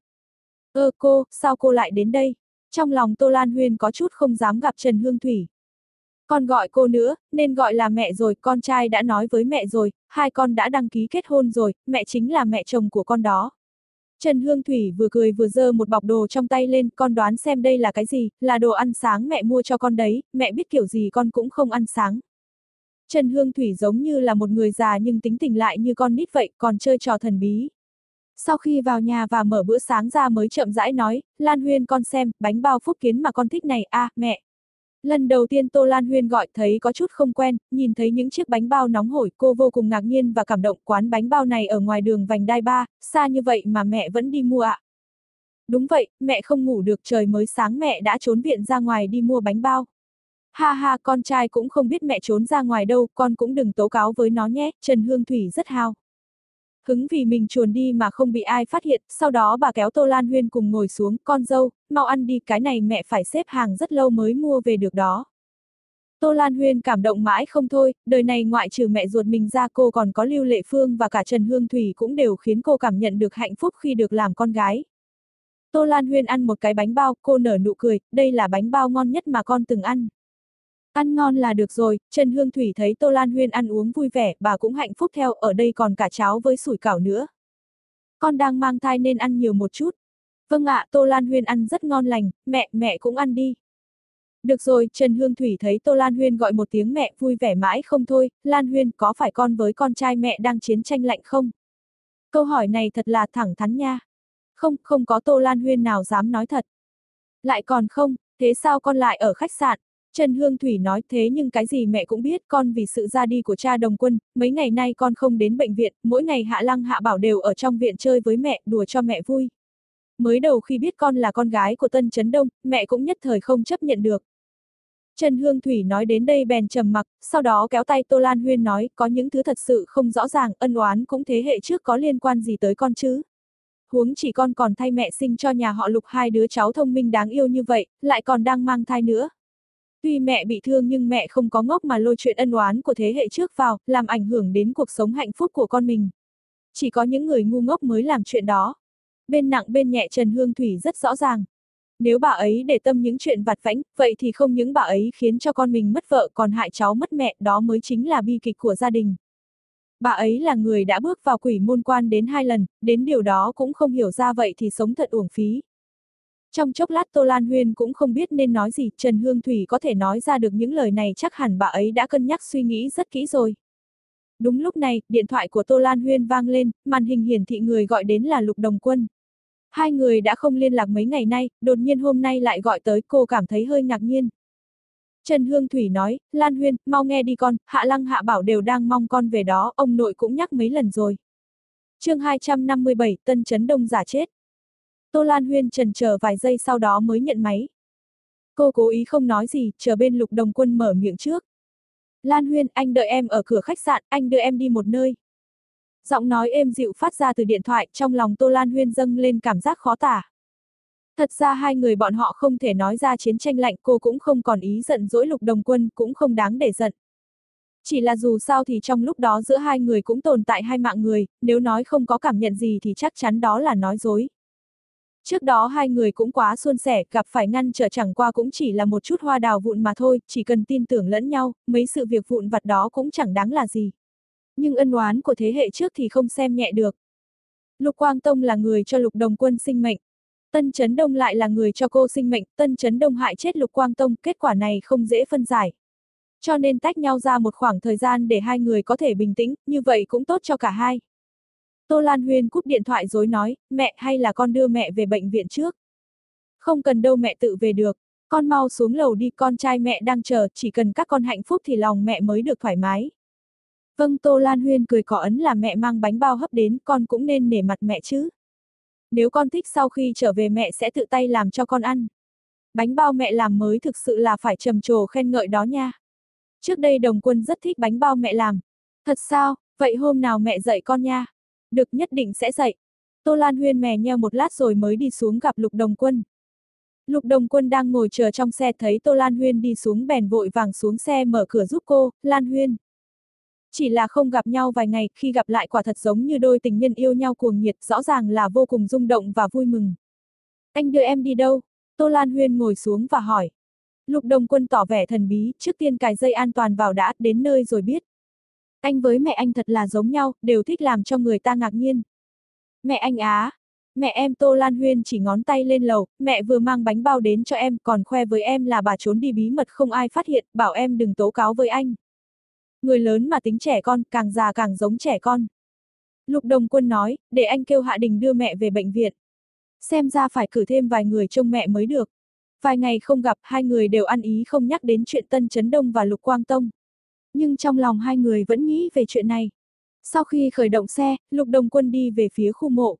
Ơ cô, sao cô lại đến đây? Trong lòng Tô Lan Huyên có chút không dám gặp Trần Hương Thủy. Con gọi cô nữa, nên gọi là mẹ rồi, con trai đã nói với mẹ rồi, hai con đã đăng ký kết hôn rồi, mẹ chính là mẹ chồng của con đó. Trần Hương Thủy vừa cười vừa giơ một bọc đồ trong tay lên, con đoán xem đây là cái gì, là đồ ăn sáng mẹ mua cho con đấy, mẹ biết kiểu gì con cũng không ăn sáng. Trần Hương Thủy giống như là một người già nhưng tính tình lại như con nít vậy, còn chơi trò thần bí. Sau khi vào nhà và mở bữa sáng ra mới chậm rãi nói, Lan Huyên con xem, bánh bao Phúc Kiến mà con thích này, à, mẹ. Lần đầu tiên Tô Lan Huyên gọi thấy có chút không quen, nhìn thấy những chiếc bánh bao nóng hổi, cô vô cùng ngạc nhiên và cảm động, quán bánh bao này ở ngoài đường vành đai ba, xa như vậy mà mẹ vẫn đi mua ạ. À? Đúng vậy, mẹ không ngủ được, trời mới sáng mẹ đã trốn viện ra ngoài đi mua bánh bao. Ha ha, con trai cũng không biết mẹ trốn ra ngoài đâu, con cũng đừng tố cáo với nó nhé, Trần Hương Thủy rất hao hứng vì mình chuồn đi mà không bị ai phát hiện, sau đó bà kéo Tô Lan Huyên cùng ngồi xuống, con dâu, mau ăn đi, cái này mẹ phải xếp hàng rất lâu mới mua về được đó. Tô Lan Huyên cảm động mãi không thôi, đời này ngoại trừ mẹ ruột mình ra cô còn có Lưu Lệ Phương và cả Trần Hương Thủy cũng đều khiến cô cảm nhận được hạnh phúc khi được làm con gái. Tô Lan Huyên ăn một cái bánh bao, cô nở nụ cười, đây là bánh bao ngon nhất mà con từng ăn. Ăn ngon là được rồi, Trần Hương Thủy thấy Tô Lan Huyên ăn uống vui vẻ, bà cũng hạnh phúc theo, ở đây còn cả cháo với sủi cảo nữa. Con đang mang thai nên ăn nhiều một chút. Vâng ạ, Tô Lan Huyên ăn rất ngon lành, mẹ, mẹ cũng ăn đi. Được rồi, Trần Hương Thủy thấy Tô Lan Huyên gọi một tiếng mẹ, vui vẻ mãi không thôi, Lan Huyên, có phải con với con trai mẹ đang chiến tranh lạnh không? Câu hỏi này thật là thẳng thắn nha. Không, không có Tô Lan Huyên nào dám nói thật. Lại còn không, thế sao con lại ở khách sạn? Trần Hương Thủy nói, thế nhưng cái gì mẹ cũng biết, con vì sự ra đi của cha Đồng Quân, mấy ngày nay con không đến bệnh viện, mỗi ngày Hạ Lăng Hạ Bảo đều ở trong viện chơi với mẹ, đùa cho mẹ vui. Mới đầu khi biết con là con gái của Tân Chấn Đông, mẹ cũng nhất thời không chấp nhận được. Trần Hương Thủy nói đến đây bèn trầm mặc, sau đó kéo tay Tô Lan Huyên nói, có những thứ thật sự không rõ ràng, ân oán cũng thế hệ trước có liên quan gì tới con chứ. Huống chỉ con còn thay mẹ sinh cho nhà họ Lục hai đứa cháu thông minh đáng yêu như vậy, lại còn đang mang thai nữa. Tuy mẹ bị thương nhưng mẹ không có ngốc mà lôi chuyện ân oán của thế hệ trước vào, làm ảnh hưởng đến cuộc sống hạnh phúc của con mình. Chỉ có những người ngu ngốc mới làm chuyện đó. Bên nặng bên nhẹ Trần Hương Thủy rất rõ ràng. Nếu bà ấy để tâm những chuyện vặt vãnh, vậy thì không những bà ấy khiến cho con mình mất vợ còn hại cháu mất mẹ, đó mới chính là bi kịch của gia đình. Bà ấy là người đã bước vào quỷ môn quan đến hai lần, đến điều đó cũng không hiểu ra, vậy thì sống thật uổng phí. Trong chốc lát Tô Lan Huyên cũng không biết nên nói gì, Trần Hương Thủy có thể nói ra được những lời này chắc hẳn bà ấy đã cân nhắc suy nghĩ rất kỹ rồi. Đúng lúc này, điện thoại của Tô Lan Huyên vang lên, màn hình hiển thị người gọi đến là Lục Đồng Quân. Hai người đã không liên lạc mấy ngày nay, đột nhiên hôm nay lại gọi tới, cô cảm thấy hơi ngạc nhiên. Trần Hương Thủy nói, Lan Huyên, mau nghe đi con, Hạ Lăng Hạ Bảo đều đang mong con về đó, ông nội cũng nhắc mấy lần rồi. chương hai trăm năm mươi bảy, Tân Trấn Đông giả chết. Tô Lan Huyên chần chờ vài giây sau đó mới nhận máy. Cô cố ý không nói gì, chờ bên Lục Đồng Quân mở miệng trước. Lan Huyên, anh đợi em ở cửa khách sạn, anh đưa em đi một nơi. Giọng nói êm dịu phát ra từ điện thoại, trong lòng Tô Lan Huyên dâng lên cảm giác khó tả. Thật ra hai người bọn họ không thể nói ra chiến tranh lạnh, cô cũng không còn ý giận dỗi Lục Đồng Quân, cũng không đáng để giận. Chỉ là dù sao thì trong lúc đó giữa hai người cũng tồn tại hai mạng người, nếu nói không có cảm nhận gì thì chắc chắn đó là nói dối. Trước đó hai người cũng quá suôn sẻ, gặp phải ngăn trở chẳng qua cũng chỉ là một chút hoa đào vụn mà thôi, chỉ cần tin tưởng lẫn nhau, mấy sự việc vụn vặt đó cũng chẳng đáng là gì. Nhưng ân oán của thế hệ trước thì không xem nhẹ được. Lục Quang Tông là người cho Lục Đồng Quân sinh mệnh. Tân Trấn Đông lại là người cho cô sinh mệnh, Tân Trấn Đông hại chết Lục Quang Tông, kết quả này không dễ phân giải. Cho nên tách nhau ra một khoảng thời gian để hai người có thể bình tĩnh, như vậy cũng tốt cho cả hai. Tô Lan Huyên cúp điện thoại rồi nói, mẹ hay là con đưa mẹ về bệnh viện trước. Không cần đâu, mẹ tự về được, con mau xuống lầu đi, con trai mẹ đang chờ, chỉ cần các con hạnh phúc thì lòng mẹ mới được thoải mái. Vâng, Tô Lan Huyên cười cỏ ấn là mẹ mang bánh bao hấp đến, con cũng nên nể mặt mẹ chứ. Nếu con thích sau khi trở về mẹ sẽ tự tay làm cho con ăn. Bánh bao mẹ làm mới thực sự là phải trầm trồ khen ngợi đó nha. Trước đây Đồng Quân rất thích bánh bao mẹ làm. Thật sao, vậy hôm nào mẹ dạy con nha. Được, nhất định sẽ dạy. Tô Lan Huyên mè nheo một lát rồi mới đi xuống gặp Lục Đồng Quân. Lục Đồng Quân đang ngồi chờ trong xe thấy Tô Lan Huyên đi xuống bèn vội vàng xuống xe mở cửa giúp cô, Lan Huyên. Chỉ là không gặp nhau vài ngày, khi gặp lại quả thật giống như đôi tình nhân yêu nhau cuồng nhiệt, rõ ràng là vô cùng rung động và vui mừng. Anh đưa em đi đâu? Tô Lan Huyên ngồi xuống và hỏi. Lục Đồng Quân tỏ vẻ thần bí, trước tiên cài dây an toàn vào đã, đến nơi rồi biết. Anh với mẹ anh thật là giống nhau, đều thích làm cho người ta ngạc nhiên. Mẹ anh á? Mẹ em Tô Lan Huyên chỉ ngón tay lên lầu, mẹ vừa mang bánh bao đến cho em, còn khoe với em là bà trốn đi bí mật không ai phát hiện, bảo em đừng tố cáo với anh. Người lớn mà tính trẻ con, càng già càng giống trẻ con. Lục Đồng Quân nói, để anh kêu Hạ Đình đưa mẹ về bệnh viện. Xem ra phải cử thêm vài người trông mẹ mới được. Vài ngày không gặp, hai người đều ăn ý không nhắc đến chuyện Tân Trấn Đông và Lục Quang Tông. Nhưng trong lòng hai người vẫn nghĩ về chuyện này. Sau khi khởi động xe, Lục Đồng Quân đi về phía khu mộ.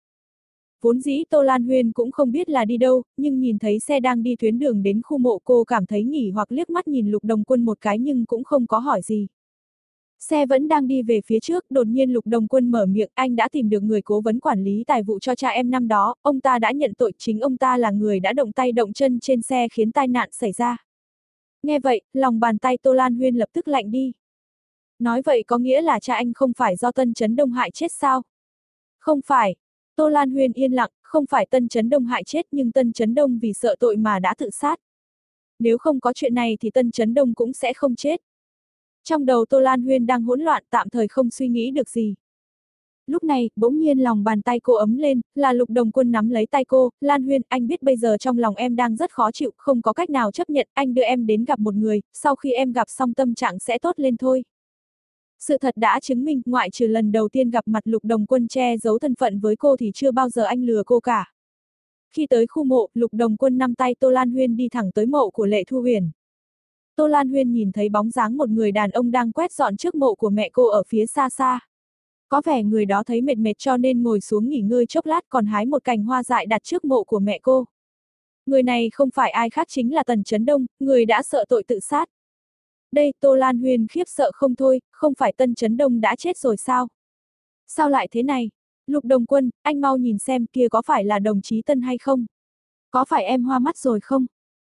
Vốn dĩ Tô Lan Huyên cũng không biết là đi đâu, nhưng nhìn thấy xe đang đi tuyến đường đến khu mộ, cô cảm thấy nghỉ hoặc liếc mắt nhìn Lục Đồng Quân một cái nhưng cũng không có hỏi gì. Xe vẫn đang đi về phía trước, đột nhiên Lục Đồng Quân mở miệng, anh đã tìm được người cố vấn quản lý tài vụ cho cha em năm đó, ông ta đã nhận tội, chính ông ta là người đã động tay động chân trên xe khiến tai nạn xảy ra. Nghe vậy, lòng bàn tay Tô Lan Huyên lập tức lạnh đi. Nói vậy có nghĩa là cha anh không phải do Tân Trấn Đông hại chết sao? Không phải. Tô Lan Huyên yên lặng, không phải Tân Trấn Đông hại chết nhưng Tân Trấn Đông vì sợ tội mà đã tự sát. Nếu không có chuyện này thì Tân Trấn Đông cũng sẽ không chết. Trong đầu Tô Lan Huyên đang hỗn loạn, tạm thời không suy nghĩ được gì. Lúc này, bỗng nhiên lòng bàn tay cô ấm lên, là Lục Đồng Quân nắm lấy tay cô, Lan Huyên, anh biết bây giờ trong lòng em đang rất khó chịu, không có cách nào chấp nhận, anh đưa em đến gặp một người, sau khi em gặp xong tâm trạng sẽ tốt lên thôi. Sự thật đã chứng minh, ngoại trừ lần đầu tiên gặp mặt Lục Đồng Quân che giấu thân phận với cô thì chưa bao giờ anh lừa cô cả. Khi tới khu mộ, Lục Đồng Quân nắm tay Tô Lan Huyên đi thẳng tới mộ của Lệ Thu Huyền. Tô Lan Huyên nhìn thấy bóng dáng một người đàn ông đang quét dọn trước mộ của mẹ cô ở phía xa xa. Có vẻ người đó thấy mệt mệt cho nên ngồi xuống nghỉ ngơi chốc lát còn hái một cành hoa dại đặt trước mộ của mẹ cô. Người này không phải ai khác chính là Tần Trấn Đông, người đã sợ tội tự sát. Đây, Tô Lan Huyên khiếp sợ không thôi, không phải Tân Trấn Đông đã chết rồi sao? Sao lại thế này? Lục Đồng Quân, anh mau nhìn xem kia có phải là đồng chí Tân hay không? Có phải em hoa mắt rồi không?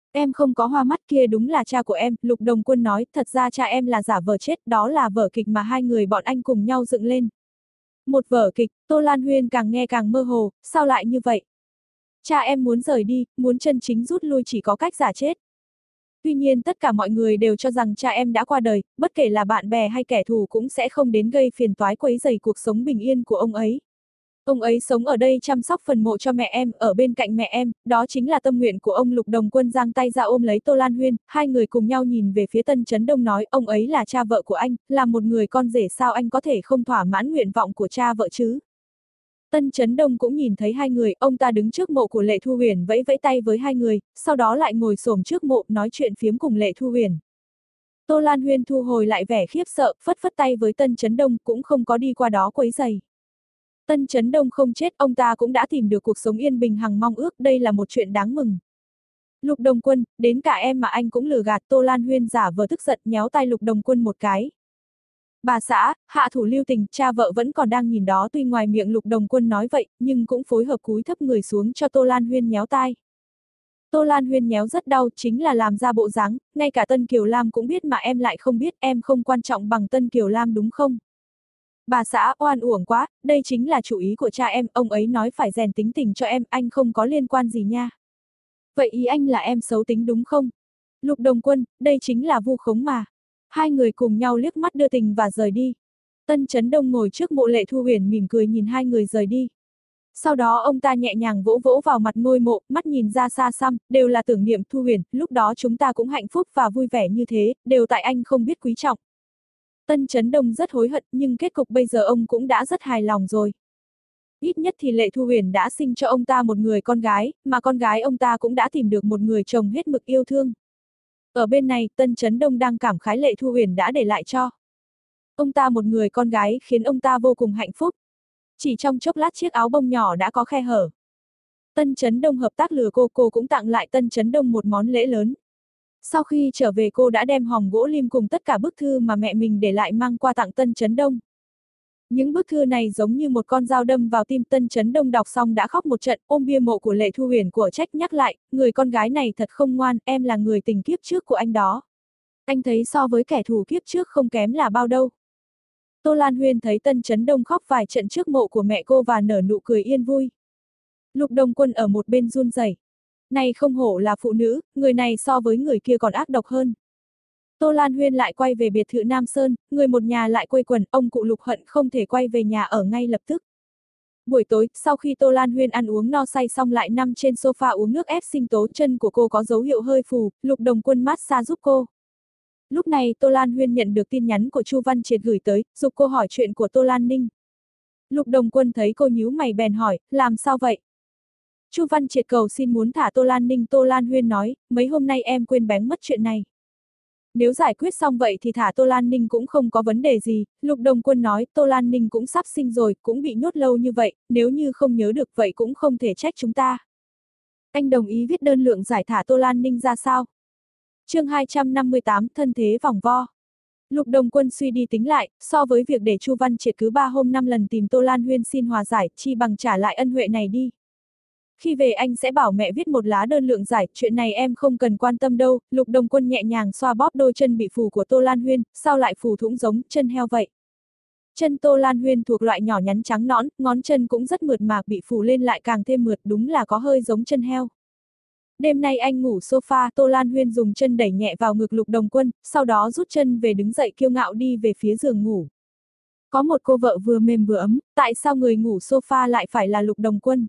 Em không có hoa mắt, kia đúng là cha của em, Lục Đồng Quân nói, thật ra cha em là giả vờ chết, đó là vở kịch mà hai người bọn anh cùng nhau dựng lên. Một vở kịch, Tô Lan Huyên càng nghe càng mơ hồ, sao lại như vậy? Cha em muốn rời đi, muốn chân chính rút lui chỉ có cách giả chết. Tuy nhiên tất cả mọi người đều cho rằng cha em đã qua đời, bất kể là bạn bè hay kẻ thù cũng sẽ không đến gây phiền toái quấy rầy cuộc sống bình yên của ông ấy. Ông ấy sống ở đây chăm sóc phần mộ cho mẹ em, ở bên cạnh mẹ em, đó chính là tâm nguyện của ông. Lục Đồng Quân giang tay ra ôm lấy Tô Lan Huyên, hai người cùng nhau nhìn về phía Tân Chấn Đông nói, ông ấy là cha vợ của anh, là một người con rể, sao anh có thể không thỏa mãn nguyện vọng của cha vợ chứ? Tân Chấn Đông cũng nhìn thấy hai người, ông ta đứng trước mộ của Lệ Thu Huyền vẫy vẫy tay với hai người, sau đó lại ngồi xổm trước mộ nói chuyện phiếm cùng Lệ Thu Huyền. Tô Lan Huyên thu hồi lại vẻ khiếp sợ, phất phất tay với Tân Chấn Đông, cũng không có đi qua đó quấy rầy. Tân Chấn Đông không chết, ông ta cũng đã tìm được cuộc sống yên bình hằng mong ước, đây là một chuyện đáng mừng. Lục Đồng Quân, đến cả em mà anh cũng lừa gạt. Tô Lan Huyên giả vờ tức giận nhéo tay Lục Đồng Quân một cái. Bà xã, hạ thủ lưu tình, cha vợ vẫn còn đang nhìn đó. Tuy ngoài miệng Lục Đồng Quân nói vậy, nhưng cũng phối hợp cúi thấp người xuống cho Tô Lan Huyên nhéo tai. Tô Lan Huyên nhéo rất đau, chính là làm ra bộ dáng, ngay cả Tân Kiều Lam cũng biết mà em lại không biết, em không quan trọng bằng Tân Kiều Lam đúng không? Bà xã, oan uổng quá, đây chính là chủ ý của cha em, ông ấy nói phải rèn tính tình cho em, anh không có liên quan gì nha. Vậy ý anh là em xấu tính đúng không? Lục Đồng Quân, đây chính là vu khống mà. Hai người cùng nhau liếc mắt đưa tình và rời đi. Tân Chấn Đông ngồi trước mộ Lệ Thu Huyền mỉm cười nhìn hai người rời đi. Sau đó ông ta nhẹ nhàng vỗ vỗ vào mặt ngôi mộ, mắt nhìn ra xa xăm, đều là tưởng niệm Thu Huyền, lúc đó chúng ta cũng hạnh phúc và vui vẻ như thế, đều tại anh không biết quý trọng. Tân Chấn Đông rất hối hận, nhưng kết cục bây giờ ông cũng đã rất hài lòng rồi. Ít nhất thì Lệ Thu Huyền đã sinh cho ông ta một người con gái, mà con gái ông ta cũng đã tìm được một người chồng hết mực yêu thương. Ở bên này, Tân Chấn Đông đang cảm khái Lệ Thu Huyền đã để lại cho ông ta một người con gái, khiến ông ta vô cùng hạnh phúc. Chỉ trong chốc lát chiếc áo bông nhỏ đã có khe hở. Tân Chấn Đông hợp tác lừa cô, cô cũng tặng lại Tân Chấn Đông một món lễ lớn. Sau khi trở về cô đã đem hòm gỗ lim cùng tất cả bức thư mà mẹ mình để lại mang qua tặng Tân Chấn Đông. Những bức thư này giống như một con dao đâm vào tim. Tân Chấn Đông đọc xong đã khóc một trận, ôm bia mộ của Lệ Thu Huyền của trách nhắc lại, người con gái này thật không ngoan, em là người tình kiếp trước của anh đó. Anh thấy so với kẻ thù kiếp trước không kém là bao đâu. Tô Lan Huyên thấy Tân Chấn Đông khóc vài trận trước mộ của mẹ cô và nở nụ cười yên vui. Lục Đồng Quân ở một bên run rẩy. Này không hổ là phụ nữ, người này so với người kia còn ác độc hơn. Tô Lan Huyên lại quay về biệt thự Nam Sơn, người một nhà lại quây quần, ông cụ Lục hận không thể quay về nhà ở ngay lập tức. Buổi tối, sau khi Tô Lan Huyên ăn uống no say xong lại nằm trên sofa uống nước ép sinh tố, chân của cô có dấu hiệu hơi phù, Lục Đồng Quân massage giúp cô. Lúc này Tô Lan Huyên nhận được tin nhắn của Chu Văn Triệt gửi tới, giục cô hỏi chuyện của Tô Lan Ninh. Lục Đồng Quân thấy cô nhíu mày bèn hỏi, làm sao vậy? Chu Văn Triệt cầu xin muốn thả Tô Lan Ninh. Tô Lan Huyên nói, mấy hôm nay em quên bén mất chuyện này. Nếu giải quyết xong vậy thì thả Tô Lan Ninh cũng không có vấn đề gì. Lục Đồng Quân nói, Tô Lan Ninh cũng sắp sinh rồi, cũng bị nhốt lâu như vậy, nếu như không nhớ được vậy cũng không thể trách chúng ta. Anh đồng ý viết đơn lượng giải thả Tô Lan Ninh ra sao? Chương hai trăm năm mươi tám, thân thế vòng vo. Lục Đồng Quân suy đi tính lại, so với việc để Chu Văn Triệt cứ ba hôm năm lần tìm Tô Lan Huyên xin hòa giải, chi bằng trả lại ân huệ này đi. Khi về anh sẽ bảo mẹ viết một lá đơn lượng giải, chuyện này em không cần quan tâm đâu. Lục Đồng Quân nhẹ nhàng xoa bóp đôi chân bị phù của Tô Lan Huyên, sao lại phù thủng giống chân heo vậy? Chân Tô Lan Huyên thuộc loại nhỏ nhắn trắng nõn, ngón chân cũng rất mượt mà, bị phù lên lại càng thêm mượt, đúng là có hơi giống chân heo. Đêm nay anh ngủ sofa, Tô Lan Huyên dùng chân đẩy nhẹ vào ngực Lục Đồng Quân, sau đó rút chân về đứng dậy kiêu ngạo đi về phía giường ngủ. Có một cô vợ vừa mềm vừa ấm, tại sao người ngủ sofa lại phải là Lục Đồng Quân?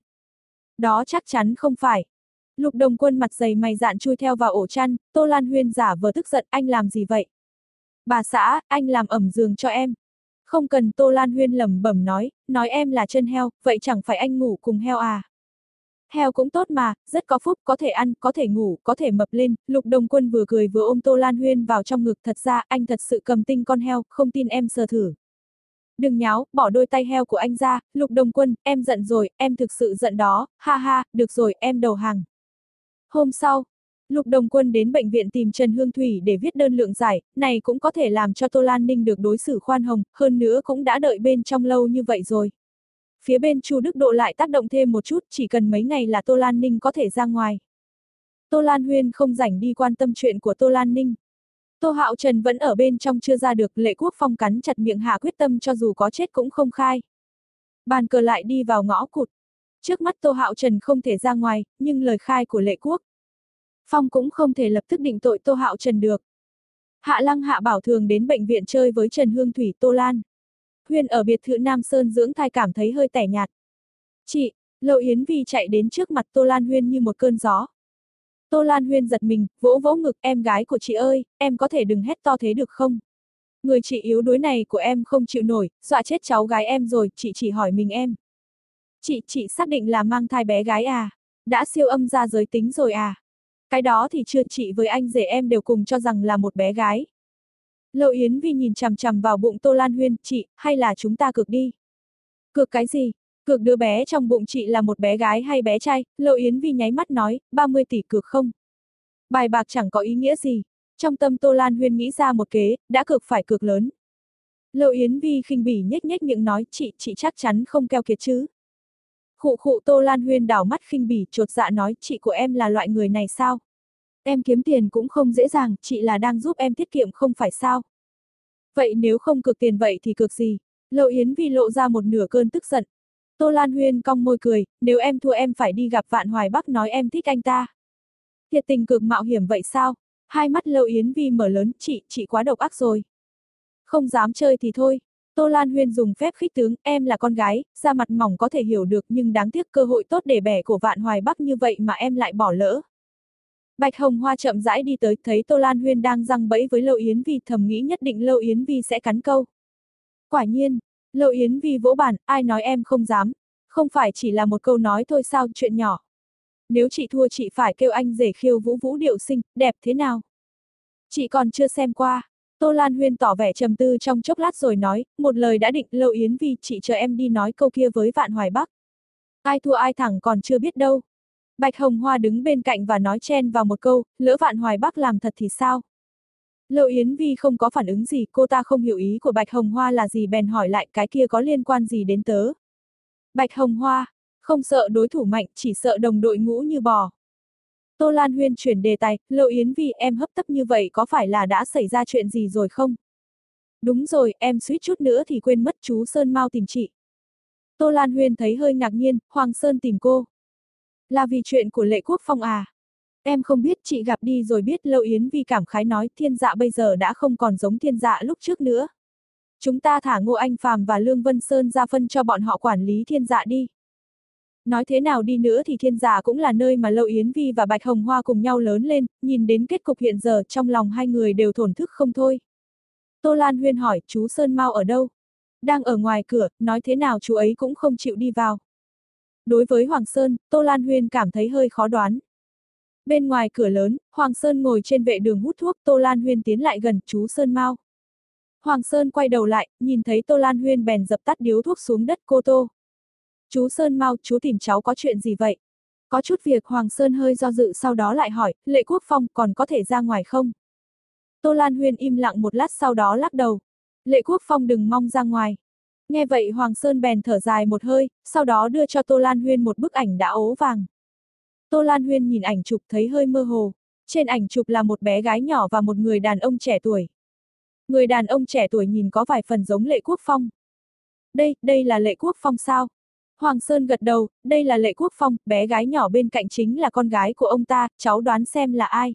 Đó chắc chắn không phải. Lục Đồng Quân mặt dày mày dạn chui theo vào ổ chăn. Tô Lan Huyên giả vờ tức giận, anh làm gì vậy? Bà xã, anh làm ẩm giường cho em. Không cần. Tô Lan Huyên lẩm bẩm nói, nói em là chân heo, vậy chẳng phải anh ngủ cùng heo à? Heo cũng tốt mà, rất có phúc, có thể ăn, có thể ngủ, có thể mập lên. Lục Đồng Quân vừa cười vừa ôm Tô Lan Huyên vào trong ngực, thật ra anh thật sự cầm tinh con heo, không tin em sờ thử. Đừng nháo, bỏ đôi tay heo của anh ra. Lục Đồng Quân, em giận rồi, em thực sự giận đó, ha ha, được rồi, em đầu hàng. Hôm sau, Lục Đồng Quân đến bệnh viện tìm Trần Hương Thủy để viết đơn lượng giải, này cũng có thể làm cho Tô Lan Ninh được đối xử khoan hồng, hơn nữa cũng đã đợi bên trong lâu như vậy rồi. Phía bên Chu Đức Độ lại tác động thêm một chút, chỉ cần mấy ngày là Tô Lan Ninh có thể ra ngoài. Tô Lan Huyên không rảnh đi quan tâm chuyện của Tô Lan Ninh. Tô Hạo Trần vẫn ở bên trong chưa ra được, Lệ Quốc Phong cắn chặt miệng hạ quyết tâm cho dù có chết cũng không khai. Bàn cờ lại đi vào ngõ cụt. Trước mắt Tô Hạo Trần không thể ra ngoài, nhưng lời khai của Lệ Quốc Phong cũng không thể lập tức định tội Tô Hạo Trần được. Hạ Lăng Hạ Bảo thường đến bệnh viện chơi với Trần Hương Thủy, Tô Lan Huyên ở biệt thự Nam Sơn dưỡng thai cảm thấy hơi tẻ nhạt. Chị, Lâu Yến Vi chạy đến trước mặt Tô Lan Huyên như một cơn gió. Tô Lan Huyên giật mình, vỗ vỗ ngực, em gái của chị ơi, em có thể đừng hét to thế được không? Người chị yếu đuối này của em không chịu nổi, dọa chết cháu gái em rồi, chị chỉ hỏi mình em. Chị, chị xác định là mang thai bé gái à? Đã siêu âm ra giới tính rồi à? Cái đó thì chưa, chị với anh rể em đều cùng cho rằng là một bé gái. Lâu Yến Vi nhìn chằm chằm vào bụng Tô Lan Huyên, chị, hay là chúng ta cược đi? Cược cái gì? Cược đứa bé trong bụng chị là một bé gái hay bé trai? Lâu Yến Vi nháy mắt nói, ba mươi tỷ cược không? Bài bạc chẳng có ý nghĩa gì. Trong tâm Tô Lan Huyên nghĩ ra một kế, đã cược phải cược lớn. Lâu Yến Vi khinh bỉ nhếch nhếch miệng nói, chị, chị chắc chắn không keo kiệt chứ? Khụ khụ. Tô Lan Huyên đảo mắt khinh bỉ, chột dạ nói, chị của em là loại người này sao? Em kiếm tiền cũng không dễ dàng, chị là đang giúp em tiết kiệm không phải sao? Vậy nếu không cược tiền vậy thì cược gì? Lâu Yến Vi lộ ra một nửa cơn tức giận. Tô Lan Huyên cong môi cười, nếu em thua em phải đi gặp Vạn Hoài Bắc nói em thích anh ta. Thiệt tình cược mạo hiểm vậy sao? Hai mắt Lâu Yến Vi mở lớn, chị, chị quá độc ác rồi. Không dám chơi thì thôi. Tô Lan Huyên dùng phép khích tướng, em là con gái, da mặt mỏng có thể hiểu được nhưng đáng tiếc cơ hội tốt để bẻ cổ Vạn Hoài Bắc như vậy mà em lại bỏ lỡ. Bạch Hồng Hoa chậm rãi đi tới, thấy Tô Lan Huyên đang giăng bẫy với Lâu Yến Vi, thầm nghĩ nhất định Lâu Yến Vi sẽ cắn câu. Quả nhiên, Lâu Yến Vi vỗ bàn, ai nói em không dám, không phải chỉ là một câu nói thôi sao, chuyện nhỏ. Nếu chị thua chị phải kêu anh rể khiêu vũ vũ điệu xinh, đẹp thế nào? Chị còn chưa xem qua. Tô Lan Huyên tỏ vẻ trầm tư trong chốc lát rồi nói, một lời đã định, Lâu Yến Vi, chị chờ em đi nói câu kia với Vạn Hoài Bắc. Ai thua ai thẳng còn chưa biết đâu. Bạch Hồng Hoa đứng bên cạnh và nói chen vào một câu, lỡ Vạn Hoài Bắc làm thật thì sao? Lâu Yến Vi không có phản ứng gì, cô ta không hiểu ý của Bạch Hồng Hoa là gì bèn hỏi lại, cái kia có liên quan gì đến tớ? Bạch Hồng Hoa, không sợ đối thủ mạnh, chỉ sợ đồng đội ngũ như bò. Tô Lan Huyên chuyển đề tài, Lâu Yến Vi, em hấp tấp như vậy có phải là đã xảy ra chuyện gì rồi không? Đúng rồi, em suýt chút nữa thì quên mất, chú Sơn mau tìm chị. Tô Lan Huyên thấy hơi ngạc nhiên, Hoàng Sơn tìm cô. Là vì chuyện của Lệ Quốc Phong à? Em không biết, chị gặp đi rồi biết. Lâu Yến Vi cảm khái nói, Thiên Dạ bây giờ đã không còn giống Thiên Dạ lúc trước nữa. Chúng ta thả Ngô Anh Phàm và Lương Vân Sơn ra phân cho bọn họ quản lý Thiên Dạ đi. Nói thế nào đi nữa thì Thiên Dạ cũng là nơi mà Lâu Yến Vi và Bạch Hồng Hoa cùng nhau lớn lên, nhìn đến kết cục hiện giờ trong lòng hai người đều thổn thức không thôi. Tô Lan Huyên hỏi, chú Sơn Mau ở đâu? Đang ở ngoài cửa, nói thế nào chú ấy cũng không chịu đi vào. Đối với Hoàng Sơn, Tô Lan Huyên cảm thấy hơi khó đoán. Bên ngoài cửa lớn, Hoàng Sơn ngồi trên vệ đường hút thuốc, Tô Lan Huyên tiến lại gần, chú Sơn Mau. Hoàng Sơn quay đầu lại, nhìn thấy Tô Lan Huyên bèn dập tắt điếu thuốc xuống đất, cô Tô. Chú Sơn Mau, chú tìm cháu có chuyện gì vậy? Có chút việc. Hoàng Sơn hơi do dự sau đó lại hỏi, Lệ Quốc Phong còn có thể ra ngoài không? Tô Lan Huyên im lặng một lát sau đó lắc đầu. Lệ Quốc Phong đừng mong ra ngoài. Nghe vậy Hoàng Sơn bèn thở dài một hơi, sau đó đưa cho Tô Lan Huyên một bức ảnh đã ố vàng. Tô Lan Huyên nhìn ảnh chụp thấy hơi mơ hồ. Trên ảnh chụp là một bé gái nhỏ và một người đàn ông trẻ tuổi. Người đàn ông trẻ tuổi nhìn có vài phần giống Lệ Quốc Phong. Đây, đây là Lệ Quốc Phong sao? Hoàng Sơn gật đầu, đây là Lệ Quốc Phong, bé gái nhỏ bên cạnh chính là con gái của ông ta, cháu đoán xem là ai?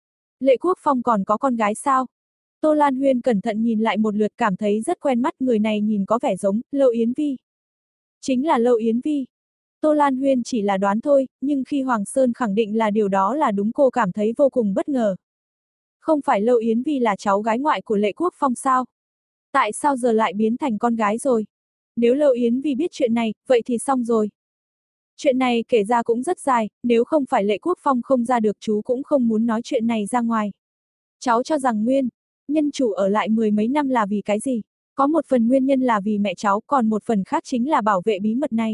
Lệ Quốc Phong còn có con gái sao? Tô Lan Huyên cẩn thận nhìn lại một lượt cảm thấy rất quen mắt, người này nhìn có vẻ giống Lâu Yến Vi. Chính là Lâu Yến Vi. Tô Lan Huyên chỉ là đoán thôi, nhưng khi Hoàng Sơn khẳng định là điều đó là đúng cô cảm thấy vô cùng bất ngờ. Không phải Lâu Yến Vi là cháu gái ngoại của Lệ Quốc Phong sao? Tại sao giờ lại biến thành con gái rồi? Nếu Lâu Yến Vi biết chuyện này, vậy thì xong rồi. Chuyện này kể ra cũng rất dài, nếu không phải Lệ Quốc Phong không ra được chú cũng không muốn nói chuyện này ra ngoài. Cháu cho rằng nguyên nhân chủ ở lại mười mấy năm là vì cái gì? Có một phần nguyên nhân là vì mẹ cháu, còn một phần khác chính là bảo vệ bí mật này.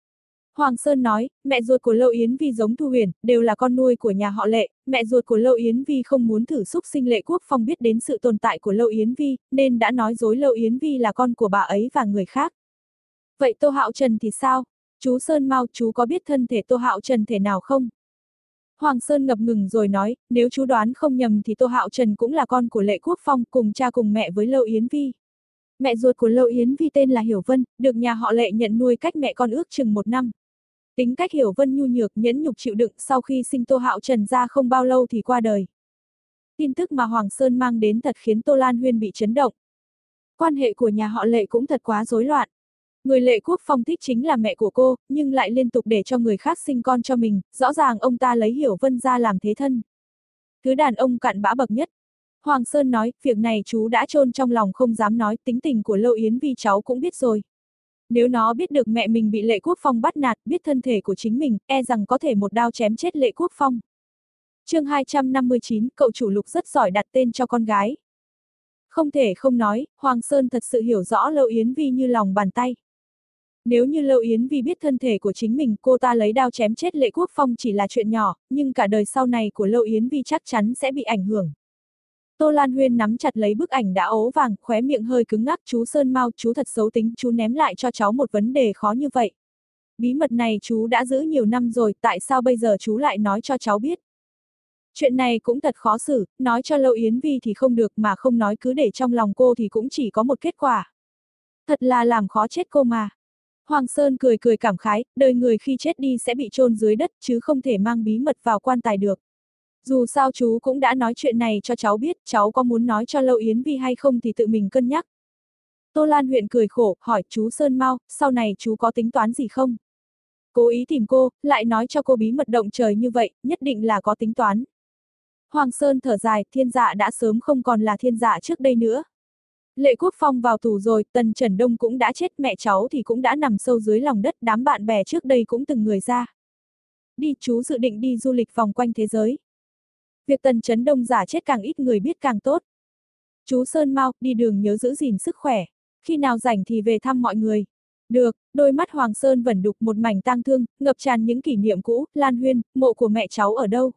Hoàng Sơn nói, mẹ ruột của Lâu Yến Vi giống Thu Huyền, đều là con nuôi của nhà họ Lệ, mẹ ruột của Lâu Yến Vi không muốn thử xúc sinh Lệ Quốc Phong biết đến sự tồn tại của Lâu Yến Vi, nên đã nói dối Lâu Yến Vi là con của bà ấy và người khác. Vậy Tô Hạo Trần thì sao? Chú Sơn Mau, chú có biết thân thể Tô Hạo Trần thể nào không? Hoàng Sơn ngập ngừng rồi nói, nếu chú đoán không nhầm thì Tô Hạo Trần cũng là con của Lệ Quốc Phong, cùng cha cùng mẹ với Lâu Yến Vi. Mẹ ruột của Lâu Yến Vi tên là Hiểu Vân, được nhà họ Lệ nhận nuôi cách mẹ con ước chừng một năm. Tính cách Hiểu Vân nhu nhược, nhẫn nhục chịu đựng, sau khi sinh Tô Hạo Trần ra không bao lâu thì qua đời. Tin tức mà Hoàng Sơn mang đến thật khiến Tô Lan Huyên bị chấn động. Quan hệ của nhà họ Lệ cũng thật quá rối loạn. Người Lệ Quốc Phong thích chính là mẹ của cô, nhưng lại liên tục để cho người khác sinh con cho mình, rõ ràng ông ta lấy Hiểu Vân ra làm thế thân. Thứ đàn ông cặn bã bậc nhất. Hoàng Sơn nói, việc này chú đã chôn trong lòng không dám nói, tính tình của Lâu Yến Vi cháu cũng biết rồi. Nếu nó biết được mẹ mình bị Lệ Quốc Phong bắt nạt, biết thân thể của chính mình, e rằng có thể một đao chém chết Lệ Quốc Phong. Chương hai trăm năm mươi chín, cậu chủ Lục rất giỏi đặt tên cho con gái. Không thể không nói, Hoàng Sơn thật sự hiểu rõ Lâu Yến Vi như lòng bàn tay. Nếu như Lâu Yến Vi biết thân thể của chính mình, cô ta lấy đao chém chết Lệ Quốc Phong chỉ là chuyện nhỏ, nhưng cả đời sau này của Lâu Yến Vi chắc chắn sẽ bị ảnh hưởng. Tô Lan Huyên nắm chặt lấy bức ảnh đã ố vàng, khóe miệng hơi cứng ngắc, chú Sơn Mau, chú thật xấu tính, chú ném lại cho cháu một vấn đề khó như vậy. Bí mật này chú đã giữ nhiều năm rồi, tại sao bây giờ chú lại nói cho cháu biết? Chuyện này cũng thật khó xử, nói cho Lâu Yến Vi thì không được, mà không nói cứ để trong lòng cô thì cũng chỉ có một kết quả. Thật là làm khó chết cô mà. Hoàng Sơn cười cười cảm khái, đời người khi chết đi sẽ bị chôn dưới đất, chứ không thể mang bí mật vào quan tài được. Dù sao chú cũng đã nói chuyện này cho cháu biết, cháu có muốn nói cho Lâu Yến Vi hay không thì tự mình cân nhắc. Tô Lan Huyên cười khổ, hỏi chú Sơn Mau, sau này chú có tính toán gì không? Cố ý tìm cô, lại nói cho cô bí mật động trời như vậy, nhất định là có tính toán. Hoàng Sơn thở dài, Thiên Dạ đã sớm không còn là Thiên Dạ trước đây nữa. Lệ Quốc Phong vào tù rồi, Tần Trần Đông cũng đã chết, mẹ cháu thì cũng đã nằm sâu dưới lòng đất, đám bạn bè trước đây cũng từng người ra. Đi, chú dự định đi du lịch vòng quanh thế giới. Việc Tần Trấn Đông giả chết càng ít người biết càng tốt. Chú Sơn Mau, đi đường nhớ giữ gìn sức khỏe. Khi nào rảnh thì về thăm mọi người. Được, đôi mắt Hoàng Sơn vẩn đục một mảnh tang thương, ngập tràn những kỷ niệm cũ. Lan Huyên, mộ của mẹ cháu ở đâu?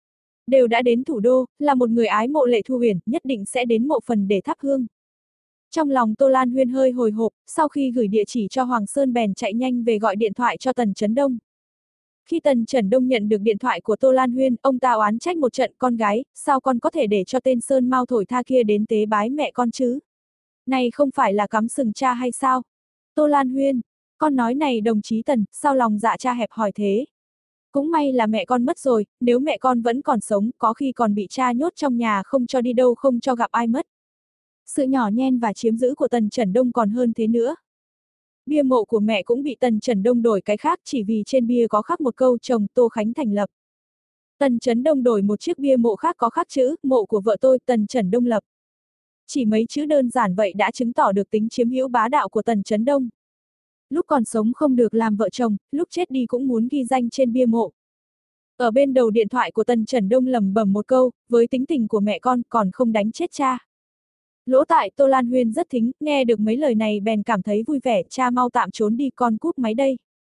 Đều đã đến thủ đô, là một người ái mộ Lệ Thu Huyền, nhất định sẽ đến mộ phần để thắp hương. Trong lòng Tô Lan Huyên hơi hồi hộp, sau khi gửi địa chỉ cho Hoàng Sơn bèn chạy nhanh về gọi điện thoại cho Tần Trấn Đông. Khi Tần Trấn Đông nhận được điện thoại của Tô Lan Huyên, ông ta oán trách một trận, con gái, sao con có thể để cho tên Sơn Mau thổi tha kia đến tế bái mẹ con chứ? Này không phải là cắm sừng cha hay sao? Tô Lan Huyên, con nói này đồng chí Tần, sao lòng dạ cha hẹp hòi thế? Cũng may là mẹ con mất rồi, nếu mẹ con vẫn còn sống, có khi còn bị cha nhốt trong nhà không cho đi đâu không cho gặp ai mất. Sự nhỏ nhen và chiếm giữ của Tần Trấn Đông còn hơn thế nữa. Bia mộ của mẹ cũng bị Tần Trấn Đông đổi cái khác chỉ vì trên bia có khắc một câu chồng Tô Khánh thành lập. Tần Trấn Đông đổi một chiếc bia mộ khác có khắc chữ, mộ của vợ tôi, Tần Trấn Đông lập. Chỉ mấy chữ đơn giản vậy đã chứng tỏ được tính chiếm hữu bá đạo của Tần Trấn Đông. Lúc còn sống không được làm vợ chồng, lúc chết đi cũng muốn ghi danh trên bia mộ. Ở bên đầu điện thoại của Tần Trấn Đông lẩm bẩm một câu, với tính tình của mẹ con còn không đánh chết cha. Lỗ tại Tô Lan Huyên rất thính, nghe được mấy lời này bèn cảm thấy vui vẻ, cha mau tạm trốn đi, con cúp máy đây.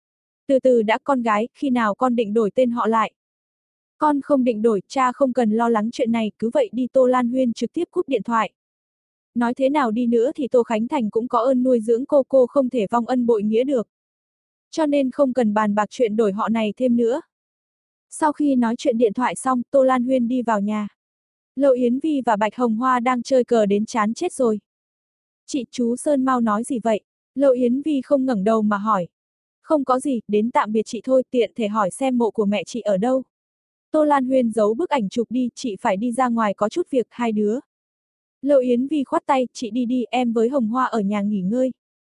Từ từ đã, con gái, khi nào con định đổi tên họ lại? Con không định đổi, cha không cần lo lắng chuyện này, cứ vậy đi. Tô Lan Huyên trực tiếp cúp điện thoại. Nói thế nào đi nữa thì Tô Khánh Thành cũng có ơn nuôi dưỡng cô, cô không thể vong ân bội nghĩa được. Cho nên không cần bàn bạc chuyện đổi họ này thêm nữa. Sau khi nói chuyện điện thoại xong, Tô Lan Huyên đi vào nhà. Lâu Yến Vi và Bạch Hồng Hoa đang chơi cờ đến chán chết rồi. Chị, chú Sơn Mau nói gì vậy? Lâu Yến Vi không ngẩng đầu mà hỏi. Không có gì, đến tạm biệt chị thôi, tiện thể hỏi xem mộ của mẹ chị ở đâu. Tô Lan Huyên giấu bức ảnh chụp đi, chị phải đi ra ngoài có chút việc, hai đứa. Lâu Yến Vi khoát tay, chị đi đi, em với Hồng Hoa ở nhà nghỉ ngơi.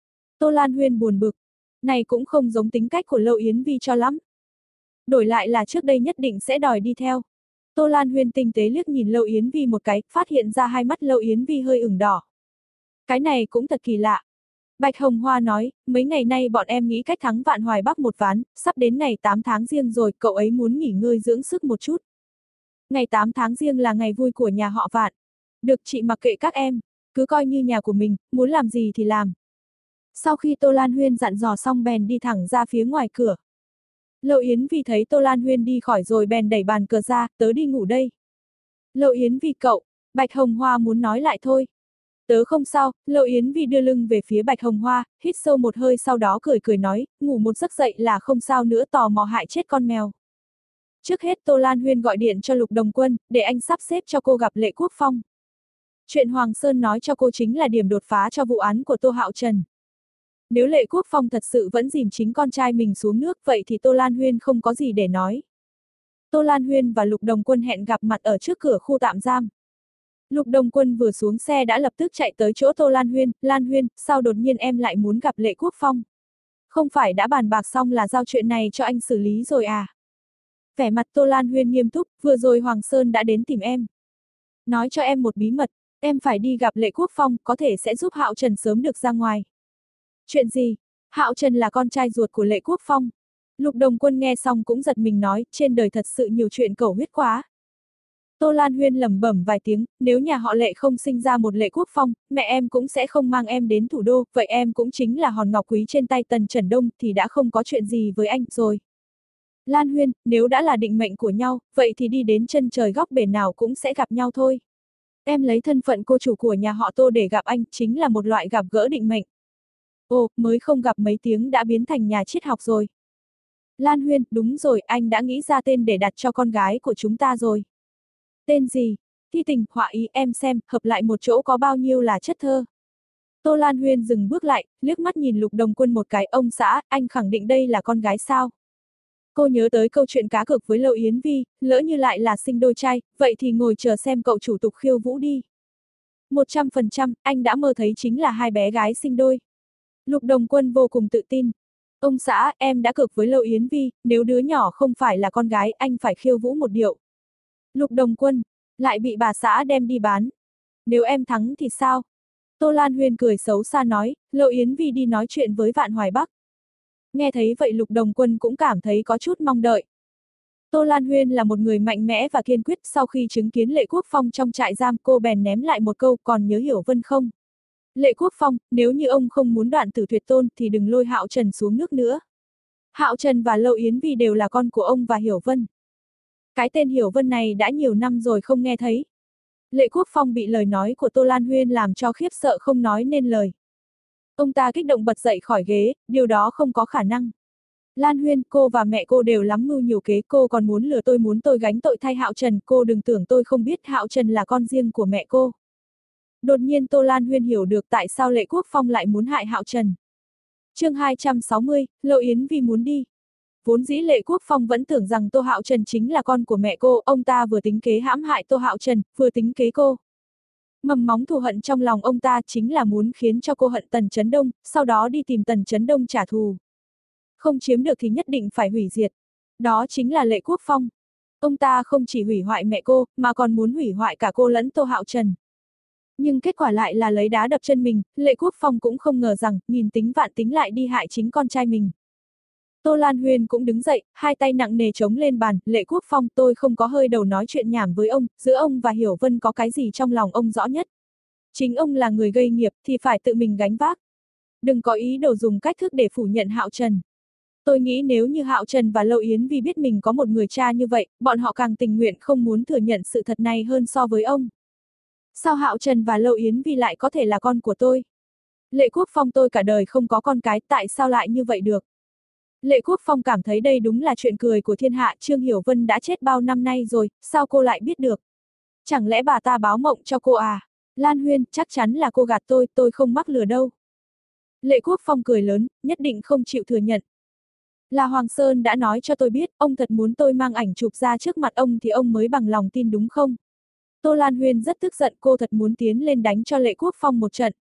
Tô Lan Huyên buồn bực. Này cũng không giống tính cách của Lâu Yến Vi cho lắm. Đổi lại là trước đây nhất định sẽ đòi đi theo. Tô Lan Huyên tinh tế liếc nhìn Lâu Yến Vi một cái, phát hiện ra hai mắt Lâu Yến Vi hơi ửng đỏ. Cái này cũng thật kỳ lạ. Bạch Hồng Hoa nói, mấy ngày nay bọn em nghĩ cách thắng Vạn Hoài Bắc một ván, sắp đến ngày tám tháng Giêng rồi, cậu ấy muốn nghỉ ngơi dưỡng sức một chút. Ngày tám tháng Giêng là ngày vui của nhà họ Vạn. Được, chị mặc kệ các em, cứ coi như nhà của mình, muốn làm gì thì làm. Sau khi Tô Lan Huyên dặn dò xong bèn đi thẳng ra phía ngoài cửa. Lâu Yến Vi thấy Tô Lan Huyên đi khỏi rồi bèn đẩy bàn cờ ra, tớ đi ngủ đây. Lâu Yến Vi cậu, Bạch Hồng Hoa muốn nói lại thôi. Tớ không sao, Lâu Yến Vi đưa lưng về phía Bạch Hồng Hoa, hít sâu một hơi sau đó cười cười nói, ngủ một giấc dậy là không sao nữa, tò mò hại chết con mèo. Trước hết Tô Lan Huyên gọi điện cho Lục Đồng Quân, để anh sắp xếp cho cô gặp Lệ Quốc Phong. Chuyện Hoàng Sơn nói cho cô chính là điểm đột phá cho vụ án của Tô Hạo Trần. Nếu Lệ Quốc Phong thật sự vẫn dìm chính con trai mình xuống nước, vậy thì Tô Lan Huyên không có gì để nói. Tô Lan Huyên và Lục Đồng Quân hẹn gặp mặt ở trước cửa khu tạm giam. Lục Đồng Quân vừa xuống xe đã lập tức chạy tới chỗ Tô Lan Huyên. Lan Huyên, sao đột nhiên em lại muốn gặp Lệ Quốc Phong? Không phải đã bàn bạc xong là giao chuyện này cho anh xử lý rồi à? Vẻ mặt Tô Lan Huyên nghiêm túc, vừa rồi Hoàng Sơn đã đến tìm em. Nói cho em một bí mật, em phải đi gặp Lệ Quốc Phong, có thể sẽ giúp Hạo Trần sớm được ra ngoài. Chuyện gì? Hạo Trần là con trai ruột của Lệ Quốc Phong. Lục Đồng Quân nghe xong cũng giật mình nói, trên đời thật sự nhiều chuyện cẩu huyết quá. Tô Lan Huyên lẩm bẩm vài tiếng, nếu nhà họ Lệ không sinh ra một Lệ Quốc Phong, mẹ em cũng sẽ không mang em đến thủ đô, vậy em cũng chính là hòn ngọc quý trên tay Tần Trấn Đông, thì đã không có chuyện gì với anh rồi. Lan Huyên, nếu đã là định mệnh của nhau, vậy thì đi đến chân trời góc bể nào cũng sẽ gặp nhau thôi. Em lấy thân phận cô chủ của nhà họ Tô để gặp anh, chính là một loại gặp gỡ định mệnh. Ồ, mới không gặp mấy tiếng đã biến thành nhà triết học rồi. Lan Huyên, đúng rồi, anh đã nghĩ ra tên để đặt cho con gái của chúng ta rồi. Tên gì? Thi tình, họa ý, em xem, hợp lại một chỗ có bao nhiêu là chất thơ. Tô Lan Huyên dừng bước lại, liếc mắt nhìn Lục Đồng Quân một cái, ông xã, anh khẳng định đây là con gái sao? Cô nhớ tới câu chuyện cá cược với Lâu Yến Vi, lỡ như lại là sinh đôi trai, vậy thì ngồi chờ xem cậu chủ tục khiêu vũ đi. một trăm phần trăm, anh đã mơ thấy chính là hai bé gái sinh đôi. Lục Đồng Quân vô cùng tự tin. Ông xã, em đã cược với Lâu Yến Vi, nếu đứa nhỏ không phải là con gái, anh phải khiêu vũ một điệu. Lục Đồng Quân, lại bị bà xã đem đi bán. Nếu em thắng thì sao? Tô Lan Huyên cười xấu xa nói, Lâu Yến Vi đi nói chuyện với Vạn Hoài Bắc. Nghe thấy vậy Lục Đồng Quân cũng cảm thấy có chút mong đợi. Tô Lan Huyên là một người mạnh mẽ và kiên quyết, sau khi chứng kiến Lệ Quốc Phong trong trại giam, cô bèn ném lại một câu, còn nhớ Hiểu Vân không? Lệ Quốc Phong, nếu như ông không muốn đoạn tử tuyệt tôn thì đừng lôi Hạo Trần xuống nước nữa. Hạo Trần và Lâu Yến Vi đều là con của ông và Hiểu Vân. Cái tên Hiểu Vân này đã nhiều năm rồi không nghe thấy. Lệ Quốc Phong bị lời nói của Tô Lan Huyên làm cho khiếp sợ không nói nên lời. Ông ta kích động bật dậy khỏi ghế, điều đó không có khả năng. Lan Huyên, cô và mẹ cô đều lắm mưu nhiều kế, cô còn muốn lừa tôi, muốn tôi gánh tội thay Hạo Trần, cô đừng tưởng tôi không biết Hạo Trần là con riêng của mẹ cô. Đột nhiên Tô Lan Huyên hiểu được tại sao Lệ Quốc Phong lại muốn hại Hạo Trần. Chương hai trăm sáu mươi, Lâu Yến Vi muốn đi. Vốn dĩ Lệ Quốc Phong vẫn tưởng rằng Tô Hạo Trần chính là con của mẹ cô, ông ta vừa tính kế hãm hại Tô Hạo Trần, vừa tính kế cô. Mầm móng thù hận trong lòng ông ta chính là muốn khiến cho cô hận Tần Trấn Đông, sau đó đi tìm Tần Trấn Đông trả thù. Không chiếm được thì nhất định phải hủy diệt. Đó chính là Lệ Quốc Phong. Ông ta không chỉ hủy hoại mẹ cô, mà còn muốn hủy hoại cả cô lẫn Tô Hạo Trần. Nhưng kết quả lại là lấy đá đập chân mình, Lệ Quốc Phong cũng không ngờ rằng, nghìn tính vạn tính lại đi hại chính con trai mình. Tô Lan Huyên cũng đứng dậy, hai tay nặng nề chống lên bàn, Lệ Quốc Phong, tôi không có hơi đầu nói chuyện nhảm với ông, giữa ông và Hiểu Vân có cái gì trong lòng ông rõ nhất. Chính ông là người gây nghiệp, thì phải tự mình gánh vác. Đừng có ý đồ dùng cách thức để phủ nhận Hạo Trần. Tôi nghĩ nếu như Hạo Trần và Lâu Yến Vi biết mình có một người cha như vậy, bọn họ càng tình nguyện không muốn thừa nhận sự thật này hơn so với ông. Sao Hạo Trần và Lâu Yến Vi lại có thể là con của tôi? Lệ Quốc Phong, tôi cả đời không có con cái, tại sao lại như vậy được? Lệ Quốc Phong cảm thấy đây đúng là chuyện cười của thiên hạ, Trương Hiểu Vân đã chết bao năm nay rồi, sao cô lại biết được? Chẳng lẽ bà ta báo mộng cho cô à? Lan Huyên, chắc chắn là cô gạt tôi, tôi không mắc lừa đâu. Lệ Quốc Phong cười lớn, nhất định không chịu thừa nhận. Là Hoàng Sơn đã nói cho tôi biết, ông thật muốn tôi mang ảnh chụp ra trước mặt ông thì ông mới bằng lòng tin đúng không? Tô Lan Huyên rất tức giận, cô thật muốn tiến lên đánh cho Lệ Quốc Phong một trận.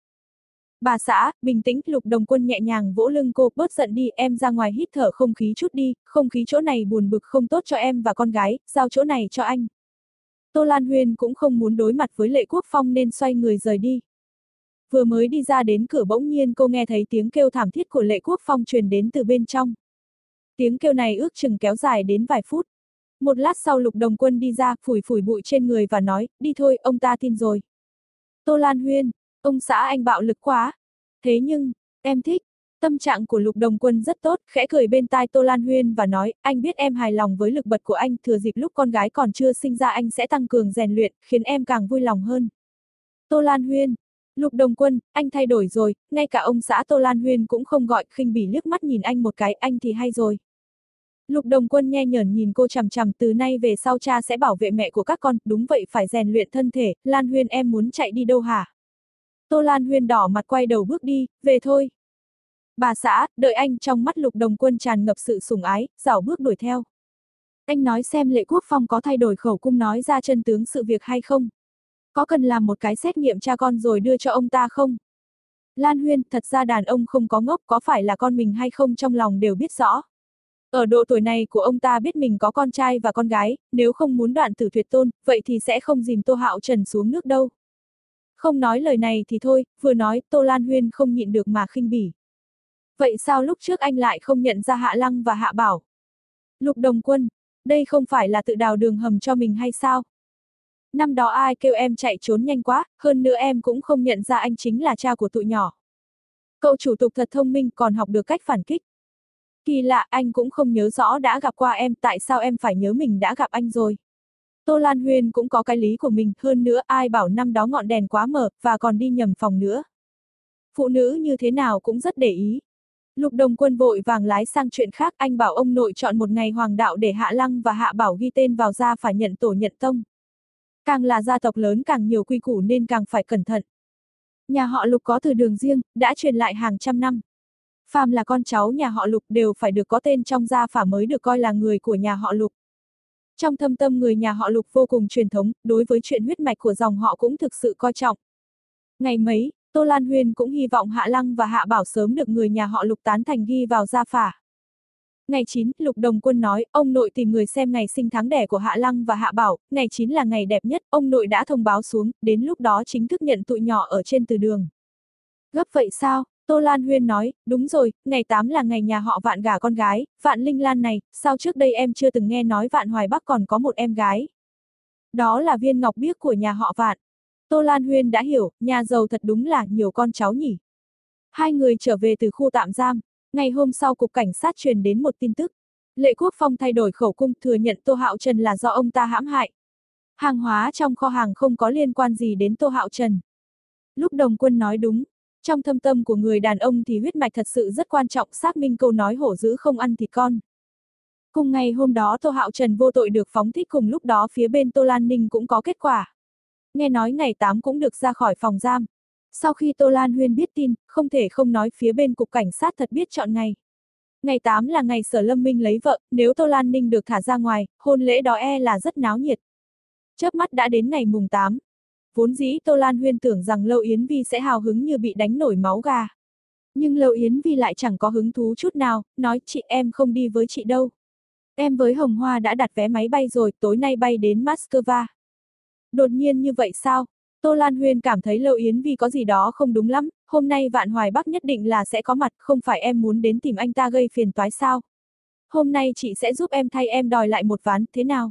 Bà xã, bình tĩnh, Lục Đồng Quân nhẹ nhàng vỗ lưng cô, bớt giận đi, em ra ngoài hít thở không khí chút đi, không khí chỗ này buồn bực không tốt cho em và con gái, giao chỗ này cho anh. Tô Lan Huyên cũng không muốn đối mặt với Lệ Quốc Phong nên xoay người rời đi. Vừa mới đi ra đến cửa bỗng nhiên cô nghe thấy tiếng kêu thảm thiết của Lệ Quốc Phong truyền đến từ bên trong. Tiếng kêu này ước chừng kéo dài đến vài phút. Một lát sau Lục Đồng Quân đi ra, phủi phủi bụi trên người và nói, đi thôi, ông ta tin rồi. Tô Lan Huyên, ông xã anh bạo lực quá. Thế nhưng, em thích. Tâm trạng của Lục Đồng Quân rất tốt, khẽ cười bên tai Tô Lan Huyên và nói, anh biết em hài lòng với lực bật của anh, thừa dịp lúc con gái còn chưa sinh ra anh sẽ tăng cường rèn luyện, khiến em càng vui lòng hơn. Tô Lan Huyên, Lục Đồng Quân, anh thay đổi rồi, ngay cả ông xã Tô Lan Huyên cũng không gọi, khinh bỉ liếc mắt nhìn anh một cái, anh thì hay rồi. Lục Đồng Quân nhe nhởn nhìn cô chằm chằm, từ nay về sau cha sẽ bảo vệ mẹ của các con, đúng vậy phải rèn luyện thân thể. Lan Huyên em muốn chạy đi đâu hả? Tô Lan Huyên đỏ mặt quay đầu bước đi, về thôi. Bà xã, đợi anh, trong mắt Lục Đồng Quân tràn ngập sự sủng ái, rảo bước đuổi theo. Anh nói xem Lệ Quốc Phong có thay đổi khẩu cung nói ra chân tướng sự việc hay không? Có cần làm một cái xét nghiệm cha con rồi đưa cho ông ta không? Lan Huyên, thật ra đàn ông không có ngốc, có phải là con mình hay không trong lòng đều biết rõ. Ở độ tuổi này của ông ta biết mình có con trai và con gái, nếu không muốn đoạn tử tuyệt tôn, vậy thì sẽ không dìm Tô Hạo Trần xuống nước đâu. Không nói lời này thì thôi, vừa nói, Tô Lan Huyên không nhịn được mà khinh bỉ. Vậy sao lúc trước anh lại không nhận ra Hạ Lăng và Hạ Bảo? Lục Đồng Quân, đây không phải là tự đào đường hầm cho mình hay sao? Năm đó ai kêu em chạy trốn nhanh quá, hơn nữa em cũng không nhận ra anh chính là cha của tụi nhỏ. Cậu chủ tục thật thông minh, còn học được cách phản kích. Kỳ lạ, anh cũng không nhớ rõ đã gặp qua em, tại sao em phải nhớ mình đã gặp anh rồi? Tô Lan Huyên cũng có cái lý của mình, hơn nữa ai bảo năm đó ngọn đèn quá mờ, và còn đi nhầm phòng nữa. Phụ nữ như thế nào cũng rất để ý. Lục Đồng Quân vội vàng lái sang chuyện khác, anh bảo ông nội chọn một ngày hoàng đạo để Hạ Lăng và Hạ Bảo ghi tên vào gia phải nhận tổ nhận tông. Càng là gia tộc lớn càng nhiều quy củ nên càng phải cẩn thận. Nhà họ Lục có từ đường riêng, đã truyền lại hàng trăm năm. Phàm là con cháu nhà họ Lục đều phải được có tên trong gia phả mới được coi là người của nhà họ Lục. Trong thâm tâm người nhà họ Lục vô cùng truyền thống, đối với chuyện huyết mạch của dòng họ cũng thực sự coi trọng. Ngày mấy, Tô Lan Huyên cũng hy vọng Hạ Lăng và Hạ Bảo sớm được người nhà họ Lục tán thành ghi vào gia phả. Ngày chín, Lục Đồng Quân nói, ông nội tìm người xem ngày sinh tháng đẻ của Hạ Lăng và Hạ Bảo, ngày chín là ngày đẹp nhất, ông nội đã thông báo xuống, đến lúc đó chính thức nhận tụi nhỏ ở trên từ đường. Gấp vậy sao? Tô Lan Huyên nói, đúng rồi, ngày tám là ngày nhà họ Vạn gả con gái, Vạn Linh Lan này, sao trước đây em chưa từng nghe nói Vạn Hoài Bắc còn có một em gái. Đó là viên ngọc biếc của nhà họ Vạn. Tô Lan Huyên đã hiểu, nhà giàu thật đúng là nhiều con cháu nhỉ. Hai người trở về từ khu tạm giam, ngày hôm sau cục cảnh sát truyền đến một tin tức. Lệ Quốc Phong thay đổi khẩu cung, thừa nhận Tô Hạo Trần là do ông ta hãm hại. Hàng hóa trong kho hàng không có liên quan gì đến Tô Hạo Trần. Lúc Đồng Quân nói đúng. Trong thâm tâm của người đàn ông thì huyết mạch thật sự rất quan trọng, xác minh câu nói hổ dữ không ăn thịt con. Cùng ngày hôm đó Tô Hạo Trần vô tội được phóng thích, cùng lúc đó phía bên Tô Lan Ninh cũng có kết quả. Nghe nói ngày tám cũng được ra khỏi phòng giam. Sau khi Tô Lan Huyên biết tin, không thể không nói phía bên cục cảnh sát thật biết chọn ngày. Ngày tám là ngày Sở Lâm Minh lấy vợ, nếu Tô Lan Ninh được thả ra ngoài, hôn lễ đó e là rất náo nhiệt. Chớp mắt đã đến ngày mùng tám. Vốn dĩ Tô Lan Huyên tưởng rằng Lâu Yến Vi sẽ hào hứng như bị đánh nổi máu gà. Nhưng Lâu Yến Vi lại chẳng có hứng thú chút nào, nói chị em không đi với chị đâu. Em với Hồng Hoa đã đặt vé máy bay rồi, tối nay bay đến Moscow. Đột nhiên như vậy sao? Tô Lan Huyên cảm thấy Lâu Yến Vi có gì đó không đúng lắm, hôm nay Vạn Hoài Bắc nhất định là sẽ có mặt, không phải em muốn đến tìm anh ta gây phiền toái sao? Hôm nay chị sẽ giúp em thay em đòi lại một ván, thế nào?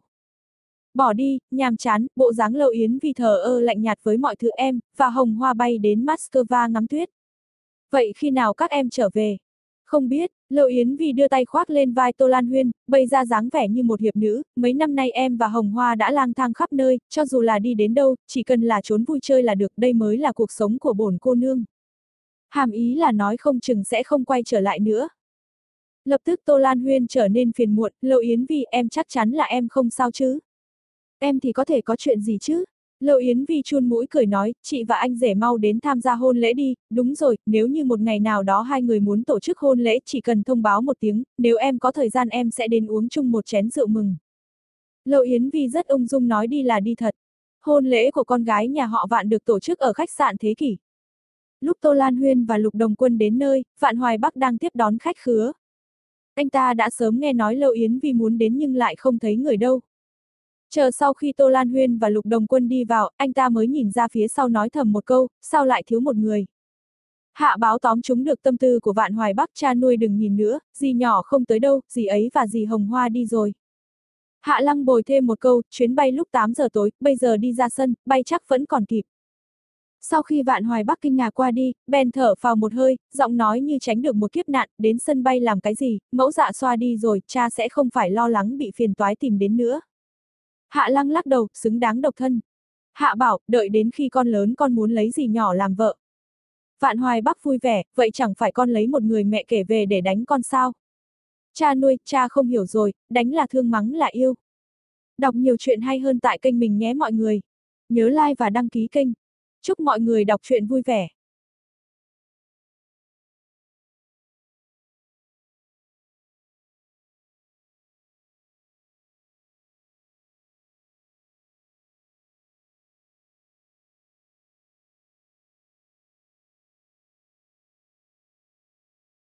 Bỏ đi, nhàm chán, bộ dáng Lâu Yến Vi thờ ơ lạnh nhạt với mọi thứ em, và Hồng Hoa bay đến Moscow ngắm tuyết. Vậy khi nào các em trở về? Không biết, Lâu Yến Vi đưa tay khoác lên vai Tô Lan Huyên, bày ra dáng vẻ như một hiệp nữ, mấy năm nay em và Hồng Hoa đã lang thang khắp nơi, cho dù là đi đến đâu, chỉ cần là trốn vui chơi là được, đây mới là cuộc sống của bổn cô nương. Hàm ý là nói không chừng sẽ không quay trở lại nữa. Lập tức Tô Lan Huyên trở nên phiền muộn, Lâu Yến Vi, em chắc chắn là em không sao chứ? Em thì có thể có chuyện gì chứ? Lâu Yến Vi chun mũi cười nói, chị và anh rể mau đến tham gia hôn lễ đi, đúng rồi, nếu như một ngày nào đó hai người muốn tổ chức hôn lễ chỉ cần thông báo một tiếng, nếu em có thời gian em sẽ đến uống chung một chén rượu mừng. Lâu Yến Vi rất ung dung nói đi là đi thật. Hôn lễ của con gái nhà họ Vạn được tổ chức ở khách sạn Thế Kỷ. Lúc Tô Lan Huyên và Lục Đồng Quân đến nơi, Vạn Hoài Bắc đang tiếp đón khách khứa. Anh ta đã sớm nghe nói Lâu Yến Vi muốn đến nhưng lại không thấy người đâu. Chờ sau khi Tô Lan Huyên và Lục Đồng Quân đi vào, anh ta mới nhìn ra phía sau nói thầm một câu, sao lại thiếu một người. Hạ Báo tóm trúng được tâm tư của Vạn Hoài Bắc, cha nuôi đừng nhìn nữa, dì nhỏ không tới đâu, dì ấy và dì Hồng Hoa đi rồi. Hạ Lăng bồi thêm một câu, chuyến bay lúc tám giờ tối, bây giờ đi ra sân, bay chắc vẫn còn kịp. Sau khi Vạn Hoài Bắc kinh ngạc qua đi, bèn thở phào một hơi, giọng nói như tránh được một kiếp nạn, đến sân bay làm cái gì, mẫu dạ xoa đi rồi, cha sẽ không phải lo lắng bị phiền toái tìm đến nữa. Hạ Lăng lắc đầu, xứng đáng độc thân. Hạ bảo, đợi đến khi con lớn con muốn lấy dì nhỏ làm vợ. Vạn Hoài Bắc vui vẻ, vậy chẳng phải con lấy một người mẹ kể về để đánh con sao? Cha nuôi, cha không hiểu rồi, đánh là thương mắng là yêu. Đọc nhiều chuyện hay hơn tại kênh mình nhé mọi người. Nhớ like và đăng ký kênh. Chúc mọi người đọc truyện vui vẻ.